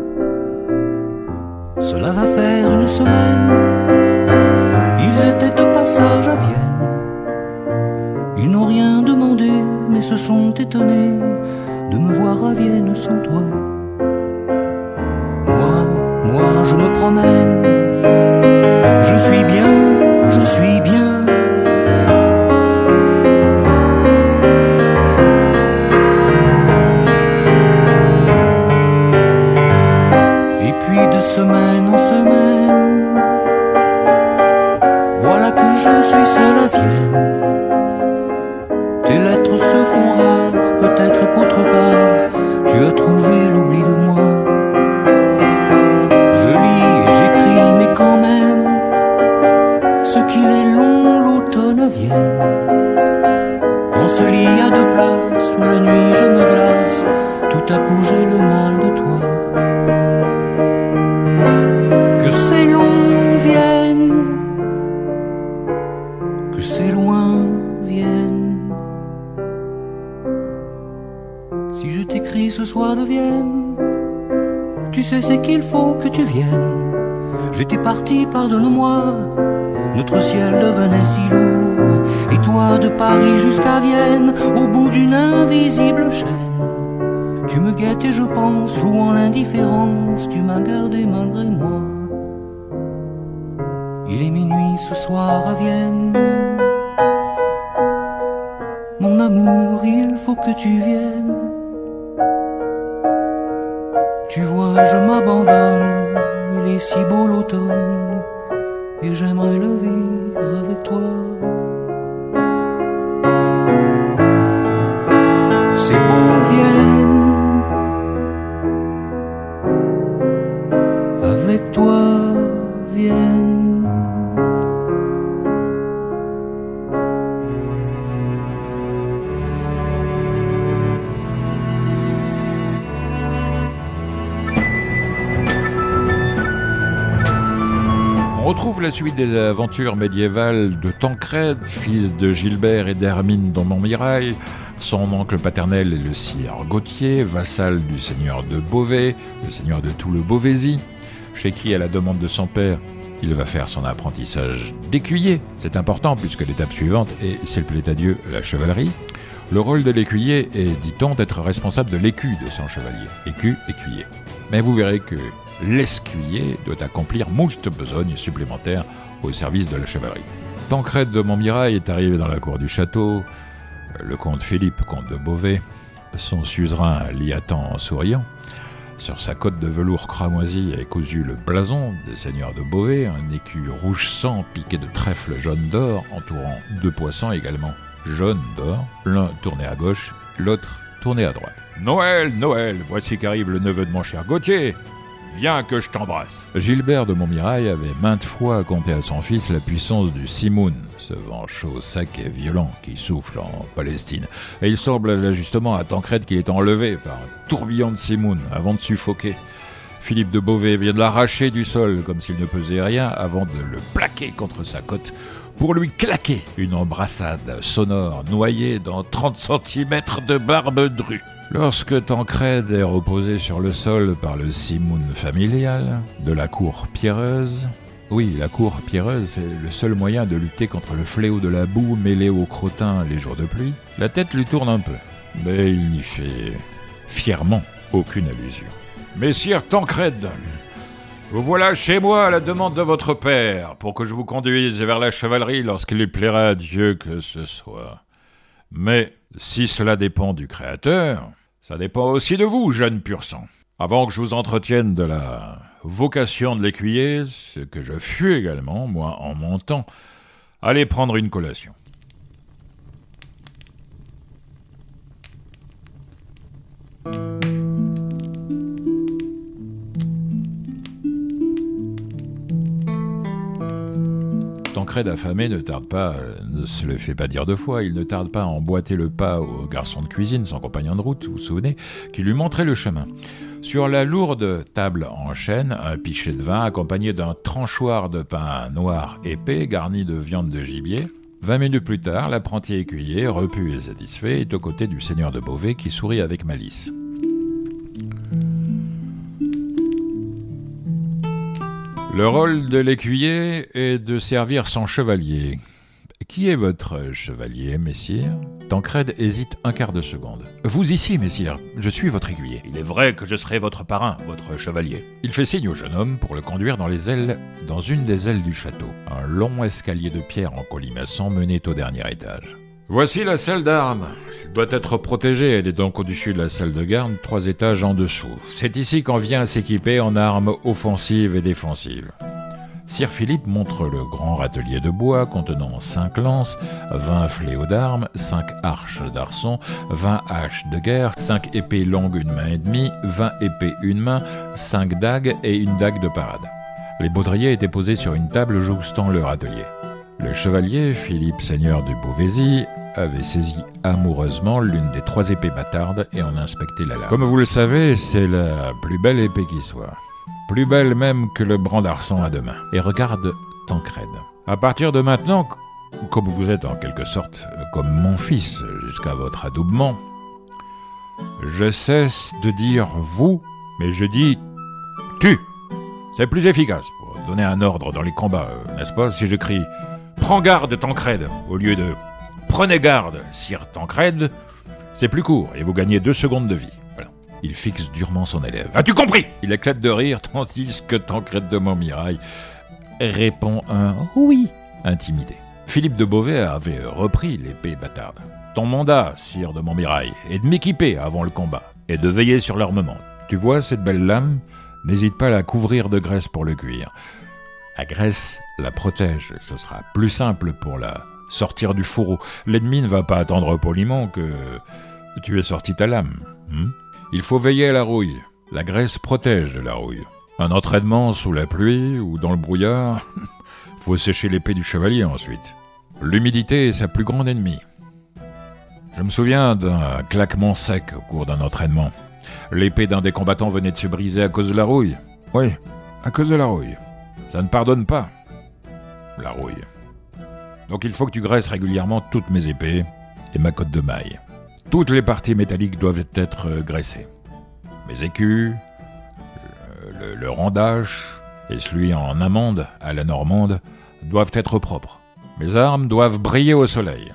Cela va faire une semaine, ils étaient de passage à Vienne. Ils n'ont rien demandé, mais se sont étonnés de me voir à Vienne sans toi. Moi, moi je me promène, je suis bien, je suis bien. Et puis de semaine en semaine, voilà que je suis seul à Vienne. Tes lettres se font rares, peut-être qu'autre part tu as trouvé l'oubli de moi. Je lis et j'écris, mais quand même, ce qu'il est long l'automne à Vienne. On se lit à deux places, sous la nuit je me glace, tout à coup j'ai le mal de toi. Que c'est long Vienne, que c'est loin Vienne. Si je t'écris ce soir de Vienne, tu sais c'est qu'il faut que tu viennes. J'étais parti, pardonne-moi, notre ciel devenait si lourd. Et toi de Paris jusqu'à Vienne, au bout d'une invisible chaîne, tu me guettes et je pense, jouant l'indifférence, tu m'as gardé malgré moi. Il est minuit ce soir à Vienne, mon amour, il faut que tu viennes. Tu vois, je m'abandonne, il est si beau l'automne, et j'aimerais le vivre avec toi. C'est beau Vienne, avec toi Vienne. On retrouve la suite des aventures médiévales de Tancred, fils de Gilbert et d'Hermine de Montmirail. Son oncle paternel est le sire Gauthier, vassal du seigneur de Beauvais, le seigneur de tout le Beauvaisis, chez qui, à la demande de son père, il va faire son apprentissage d'écuyer. C'est important puisque l'étape suivante est, s'il plaît à Dieu, la chevalerie. Le rôle de l'écuyer est, dit-on, d'être responsable de l'écu de son chevalier. Écu, écuyer. Mais vous verrez que l'escuyer doit accomplir moult besognes supplémentaires au service de la chevalerie. Tancrède de Montmirail est arrivé dans la cour du château. Le comte Philippe, comte de Beauvais, son suzerain l'y attend en souriant. Sur sa cotte de velours cramoisi est cousu le blason des seigneurs de Beauvais, un écu rouge sang piqué de trèfles jaunes d'or, entourant deux poissons également jaunes d'or, l'un tourné à gauche, l'autre tourné à droite. « Noël, Noël, voici qu'arrive le neveu de mon cher Gauthier. Viens que je t'embrasse. » Gilbert de Montmirail avait maintes fois compté à son fils la puissance du Simoun, ce vent chaud, sec et violent qui souffle en Palestine. Et il semble là justement à Tancrède qu'il est enlevé par un tourbillon de Simoun avant de suffoquer. Philippe de Beauvais vient de l'arracher du sol comme s'il ne pesait rien avant de le plaquer contre sa côte pour lui claquer une embrassade sonore noyée dans trente centimètres de barbe drue. Lorsque Tancrède est reposé sur le sol par le simoun familial de la cour pierreuse, oui, la cour pierreuse, c'est le seul moyen de lutter contre le fléau de la boue mêlée au crottin les jours de pluie, la tête lui tourne un peu, mais il n'y fait fièrement aucune allusion. « Messire Tancrède, vous voilà chez moi à la demande de votre père, pour que je vous conduise vers la chevalerie lorsqu'il lui plaira à Dieu que ce soit. Mais si cela dépend du Créateur, ça dépend aussi de vous, jeune pur sang. Avant que je vous entretienne de la vocation de l'écuyer, ce que je fus également, moi, en mon temps, allez prendre une collation. » Tancrède affamé ne tarde pas, ne se le fait pas dire deux fois, il ne tarde pas à emboîter le pas au garçon de cuisine, son compagnon de route, vous vous souvenez, qui lui montrait le chemin. Sur la lourde table en chêne, un pichet de vin accompagné d'un tranchoir de pain noir épais garni de viande de gibier. Vingt minutes plus tard, l'apprenti écuyer, repu et satisfait, est aux côtés du seigneur de Beauvais qui sourit avec malice. Le rôle de l'écuyer est de servir son chevalier. Qui est votre chevalier, messire ? Tancrède hésite un quart de seconde. Vous ici, messire, je suis votre écuyer. Il est vrai que je serai votre parrain, votre chevalier. Il fait signe au jeune homme pour le conduire dans les ailes, dans une des ailes du château. Un long escalier de pierre en colimaçon menait au dernier étage. Voici la salle d'armes. Elle doit être protégée, elle est donc au-dessus de la salle de garde, trois étages en dessous. C'est ici qu'on vient s'équiper en armes offensives et défensives. Sire Philippe montre le grand râtelier de bois contenant cinq lances, vingt fléaux d'armes, cinq arches d'arçon, vingt haches de guerre, cinq épées longues une main et demie, vingt épées une main, cinq dagues et une dague de parade. Les baudriers étaient posés sur une table jouxtant le râtelier. Le chevalier, Philippe seigneur de Beauvaisis, avait saisi amoureusement l'une des trois épées bâtardes et en inspecté la lame. Comme vous le savez, c'est la plus belle épée qui soit. Plus belle même que le bran d'arçon à deux mains. Et regarde Tancrède. À partir de maintenant, comme vous êtes en quelque sorte comme mon fils jusqu'à votre adoubement, je cesse de dire vous, mais je dis tu. C'est plus efficace pour donner un ordre dans les combats, n'est-ce pas? Si je crie prends garde Tancrède au lieu de prenez garde, sire Tancrède, c'est plus court et vous gagnez deux secondes de vie. Voilà. Il fixe durement son élève. As-tu compris? Il éclate de rire tandis que Tancrède de Montmirail répond un oui intimidé. Philippe de Beauvais avait repris l'épée bâtarde. Ton mandat, sire de Montmirail, est de m'équiper avant le combat et de veiller sur l'armement. Tu vois cette belle lame? N'hésite pas à la couvrir de graisse pour le cuire. La graisse la protège, ce sera plus simple pour la sortir du fourreau. L'ennemi ne va pas attendre poliment que tu aies sorti ta lame. Hmm? Il faut veiller à la rouille. La graisse protège de la rouille. Un entraînement sous la pluie ou dans le brouillard, faut sécher l'épée du chevalier ensuite. L'humidité est sa plus grande ennemie. Je me souviens d'un claquement sec au cours d'un entraînement. L'épée d'un des combattants venait de se briser à cause de la rouille. Oui, à cause de la rouille. Ça ne pardonne pas, la rouille. Donc il faut que tu graisses régulièrement toutes mes épées et ma cotte de maille. Toutes les parties métalliques doivent être graissées. Mes écus, le, le, le randage et celui en amande à la normande doivent être propres. Mes armes doivent briller au soleil.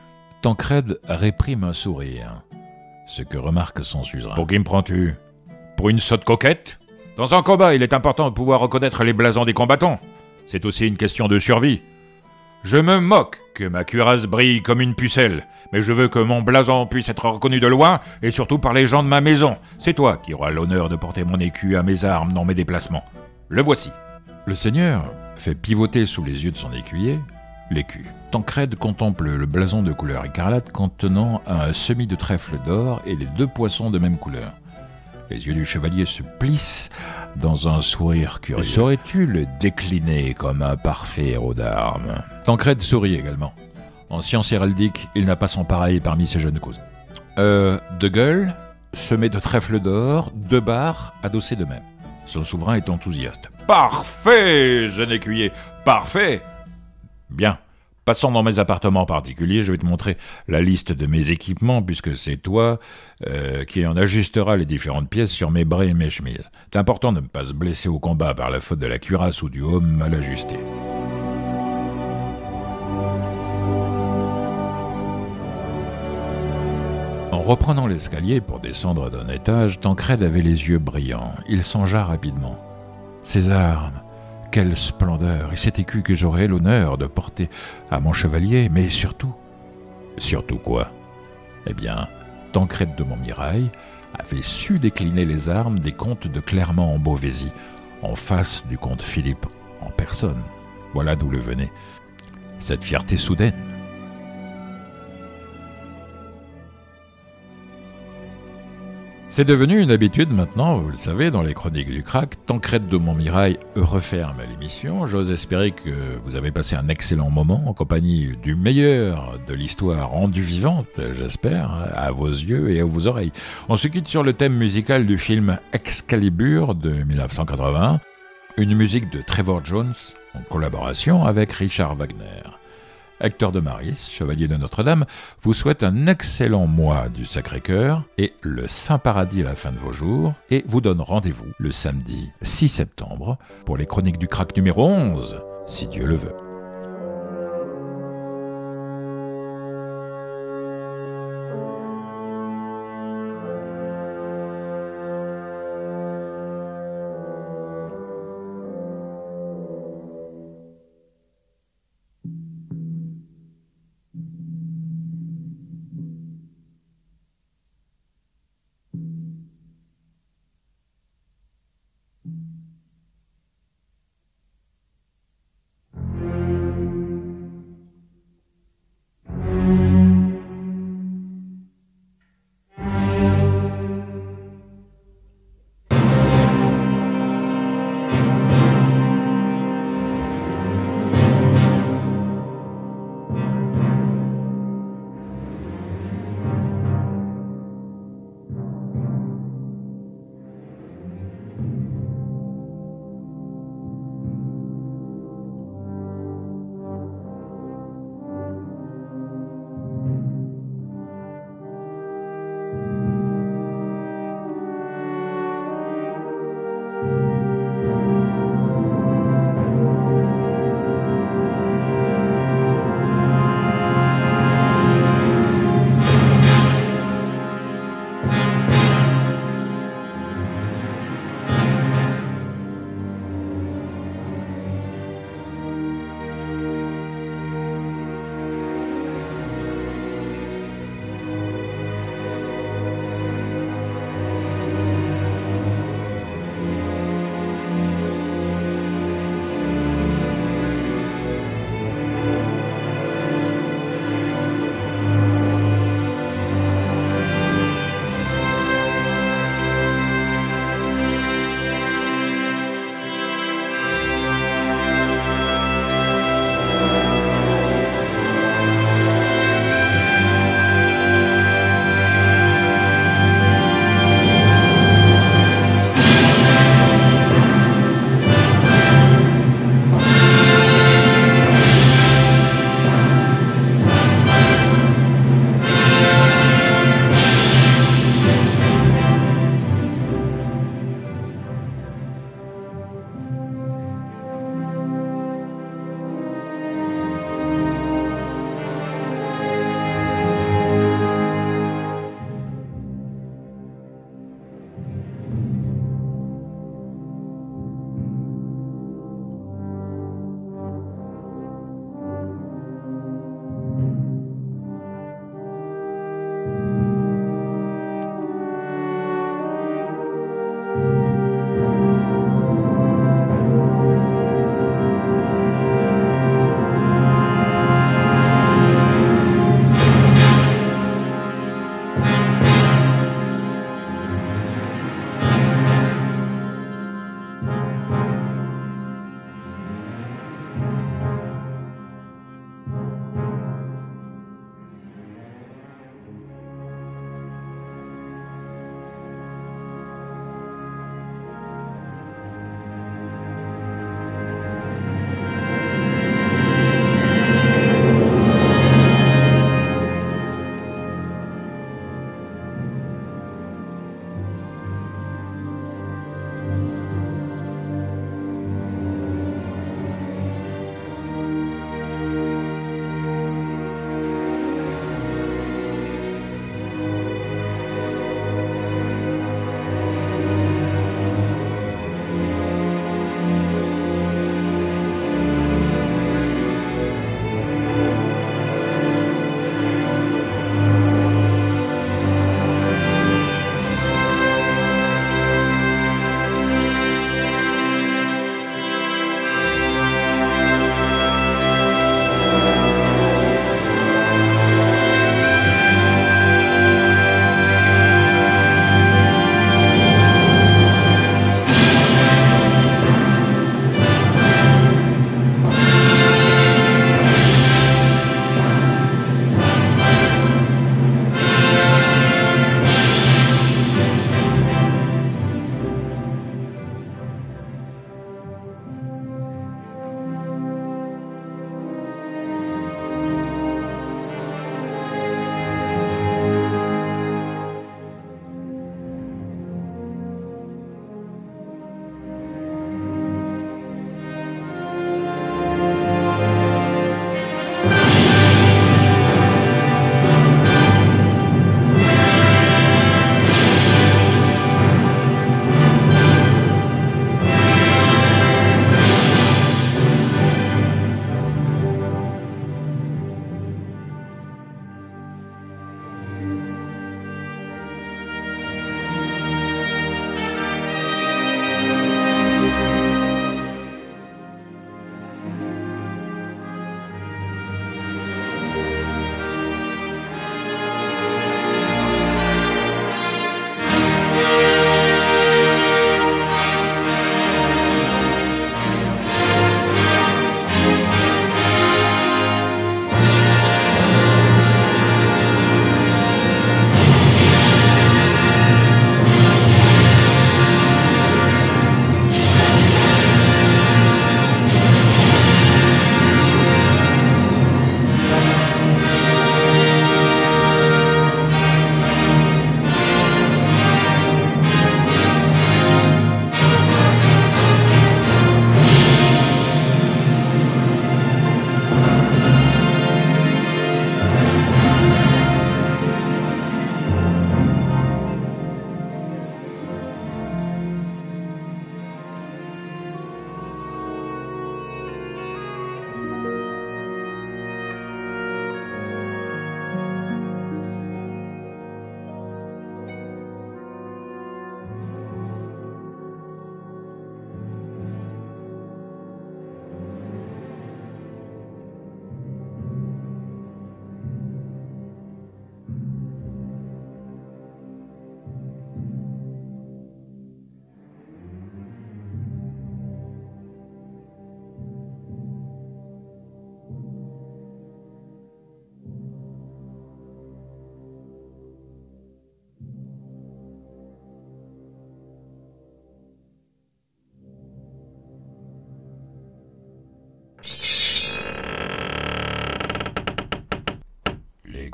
Tancrède réprime un sourire, ce que remarque son suzerain. « Pour qui me prends-tu ? Pour une sotte coquette ? Dans un combat, il est important de pouvoir reconnaître les blasons des combattants. C'est aussi une question de survie. Je me moque que ma cuirasse brille comme une pucelle, mais je veux que mon blason puisse être reconnu de loin et surtout par les gens de ma maison. C'est toi qui auras l'honneur de porter mon écu à mes armes dans mes déplacements. Le voici. » Le seigneur fait pivoter sous les yeux de son écuyer l'écu. Tancrède contemple le blason de couleur écarlate contenant un semis de trèfle d'or et les deux poissons de même couleur. Les yeux du chevalier se plissent dans un sourire curieux. Saurais-tu le décliner comme un parfait héros d'armes ? Tancrède sourit également. En science héraldique, il n'a pas son pareil parmi ses jeunes cousins. Euh, de gueule, semé de trèfle d'or, deux barres adossées de même. Son souverain est enthousiaste. « Parfait, jeune écuyer, parfait !» Bien, passons dans mes appartements particuliers, je vais te montrer la liste de mes équipements, puisque c'est toi euh, qui en ajustera les différentes pièces sur mes bras et mes chemises. C'est important de ne pas se blesser au combat par la faute de la cuirasse ou du homme mal ajusté. En reprenant l'escalier pour descendre d'un étage, Tancrède avait les yeux brillants. Il songea rapidement. Ses armes, quelle splendeur, et cet écu que j'aurais l'honneur de porter à mon chevalier, mais surtout... Surtout quoi ? Eh bien, Tancrède de Montmirail avait su décliner les armes des comtes de Clermont en Beauvaisis, en face du comte Philippe en personne. Voilà d'où le venait cette fierté soudaine. C'est devenu une habitude maintenant, vous le savez, dans les chroniques du crack. Tancrède de Montmirail referme l'émission. J'ose espérer que vous avez passé un excellent moment en compagnie du meilleur de l'histoire rendue vivante, j'espère, à vos yeux et à vos oreilles. On se quitte sur le thème musical du film Excalibur de dix-neuf cent quatre-vingt-un, une musique de Trevor Jones en collaboration avec Richard Wagner. Hector de Maris, chevalier de Notre-Dame, vous souhaite un excellent mois du Sacré-Cœur et le Saint Paradis à la fin de vos jours, et vous donne rendez-vous le samedi six septembre pour les chroniques du crack numéro onze, si Dieu le veut.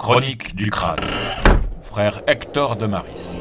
Chronique du Crâne, frère Hector de Maris.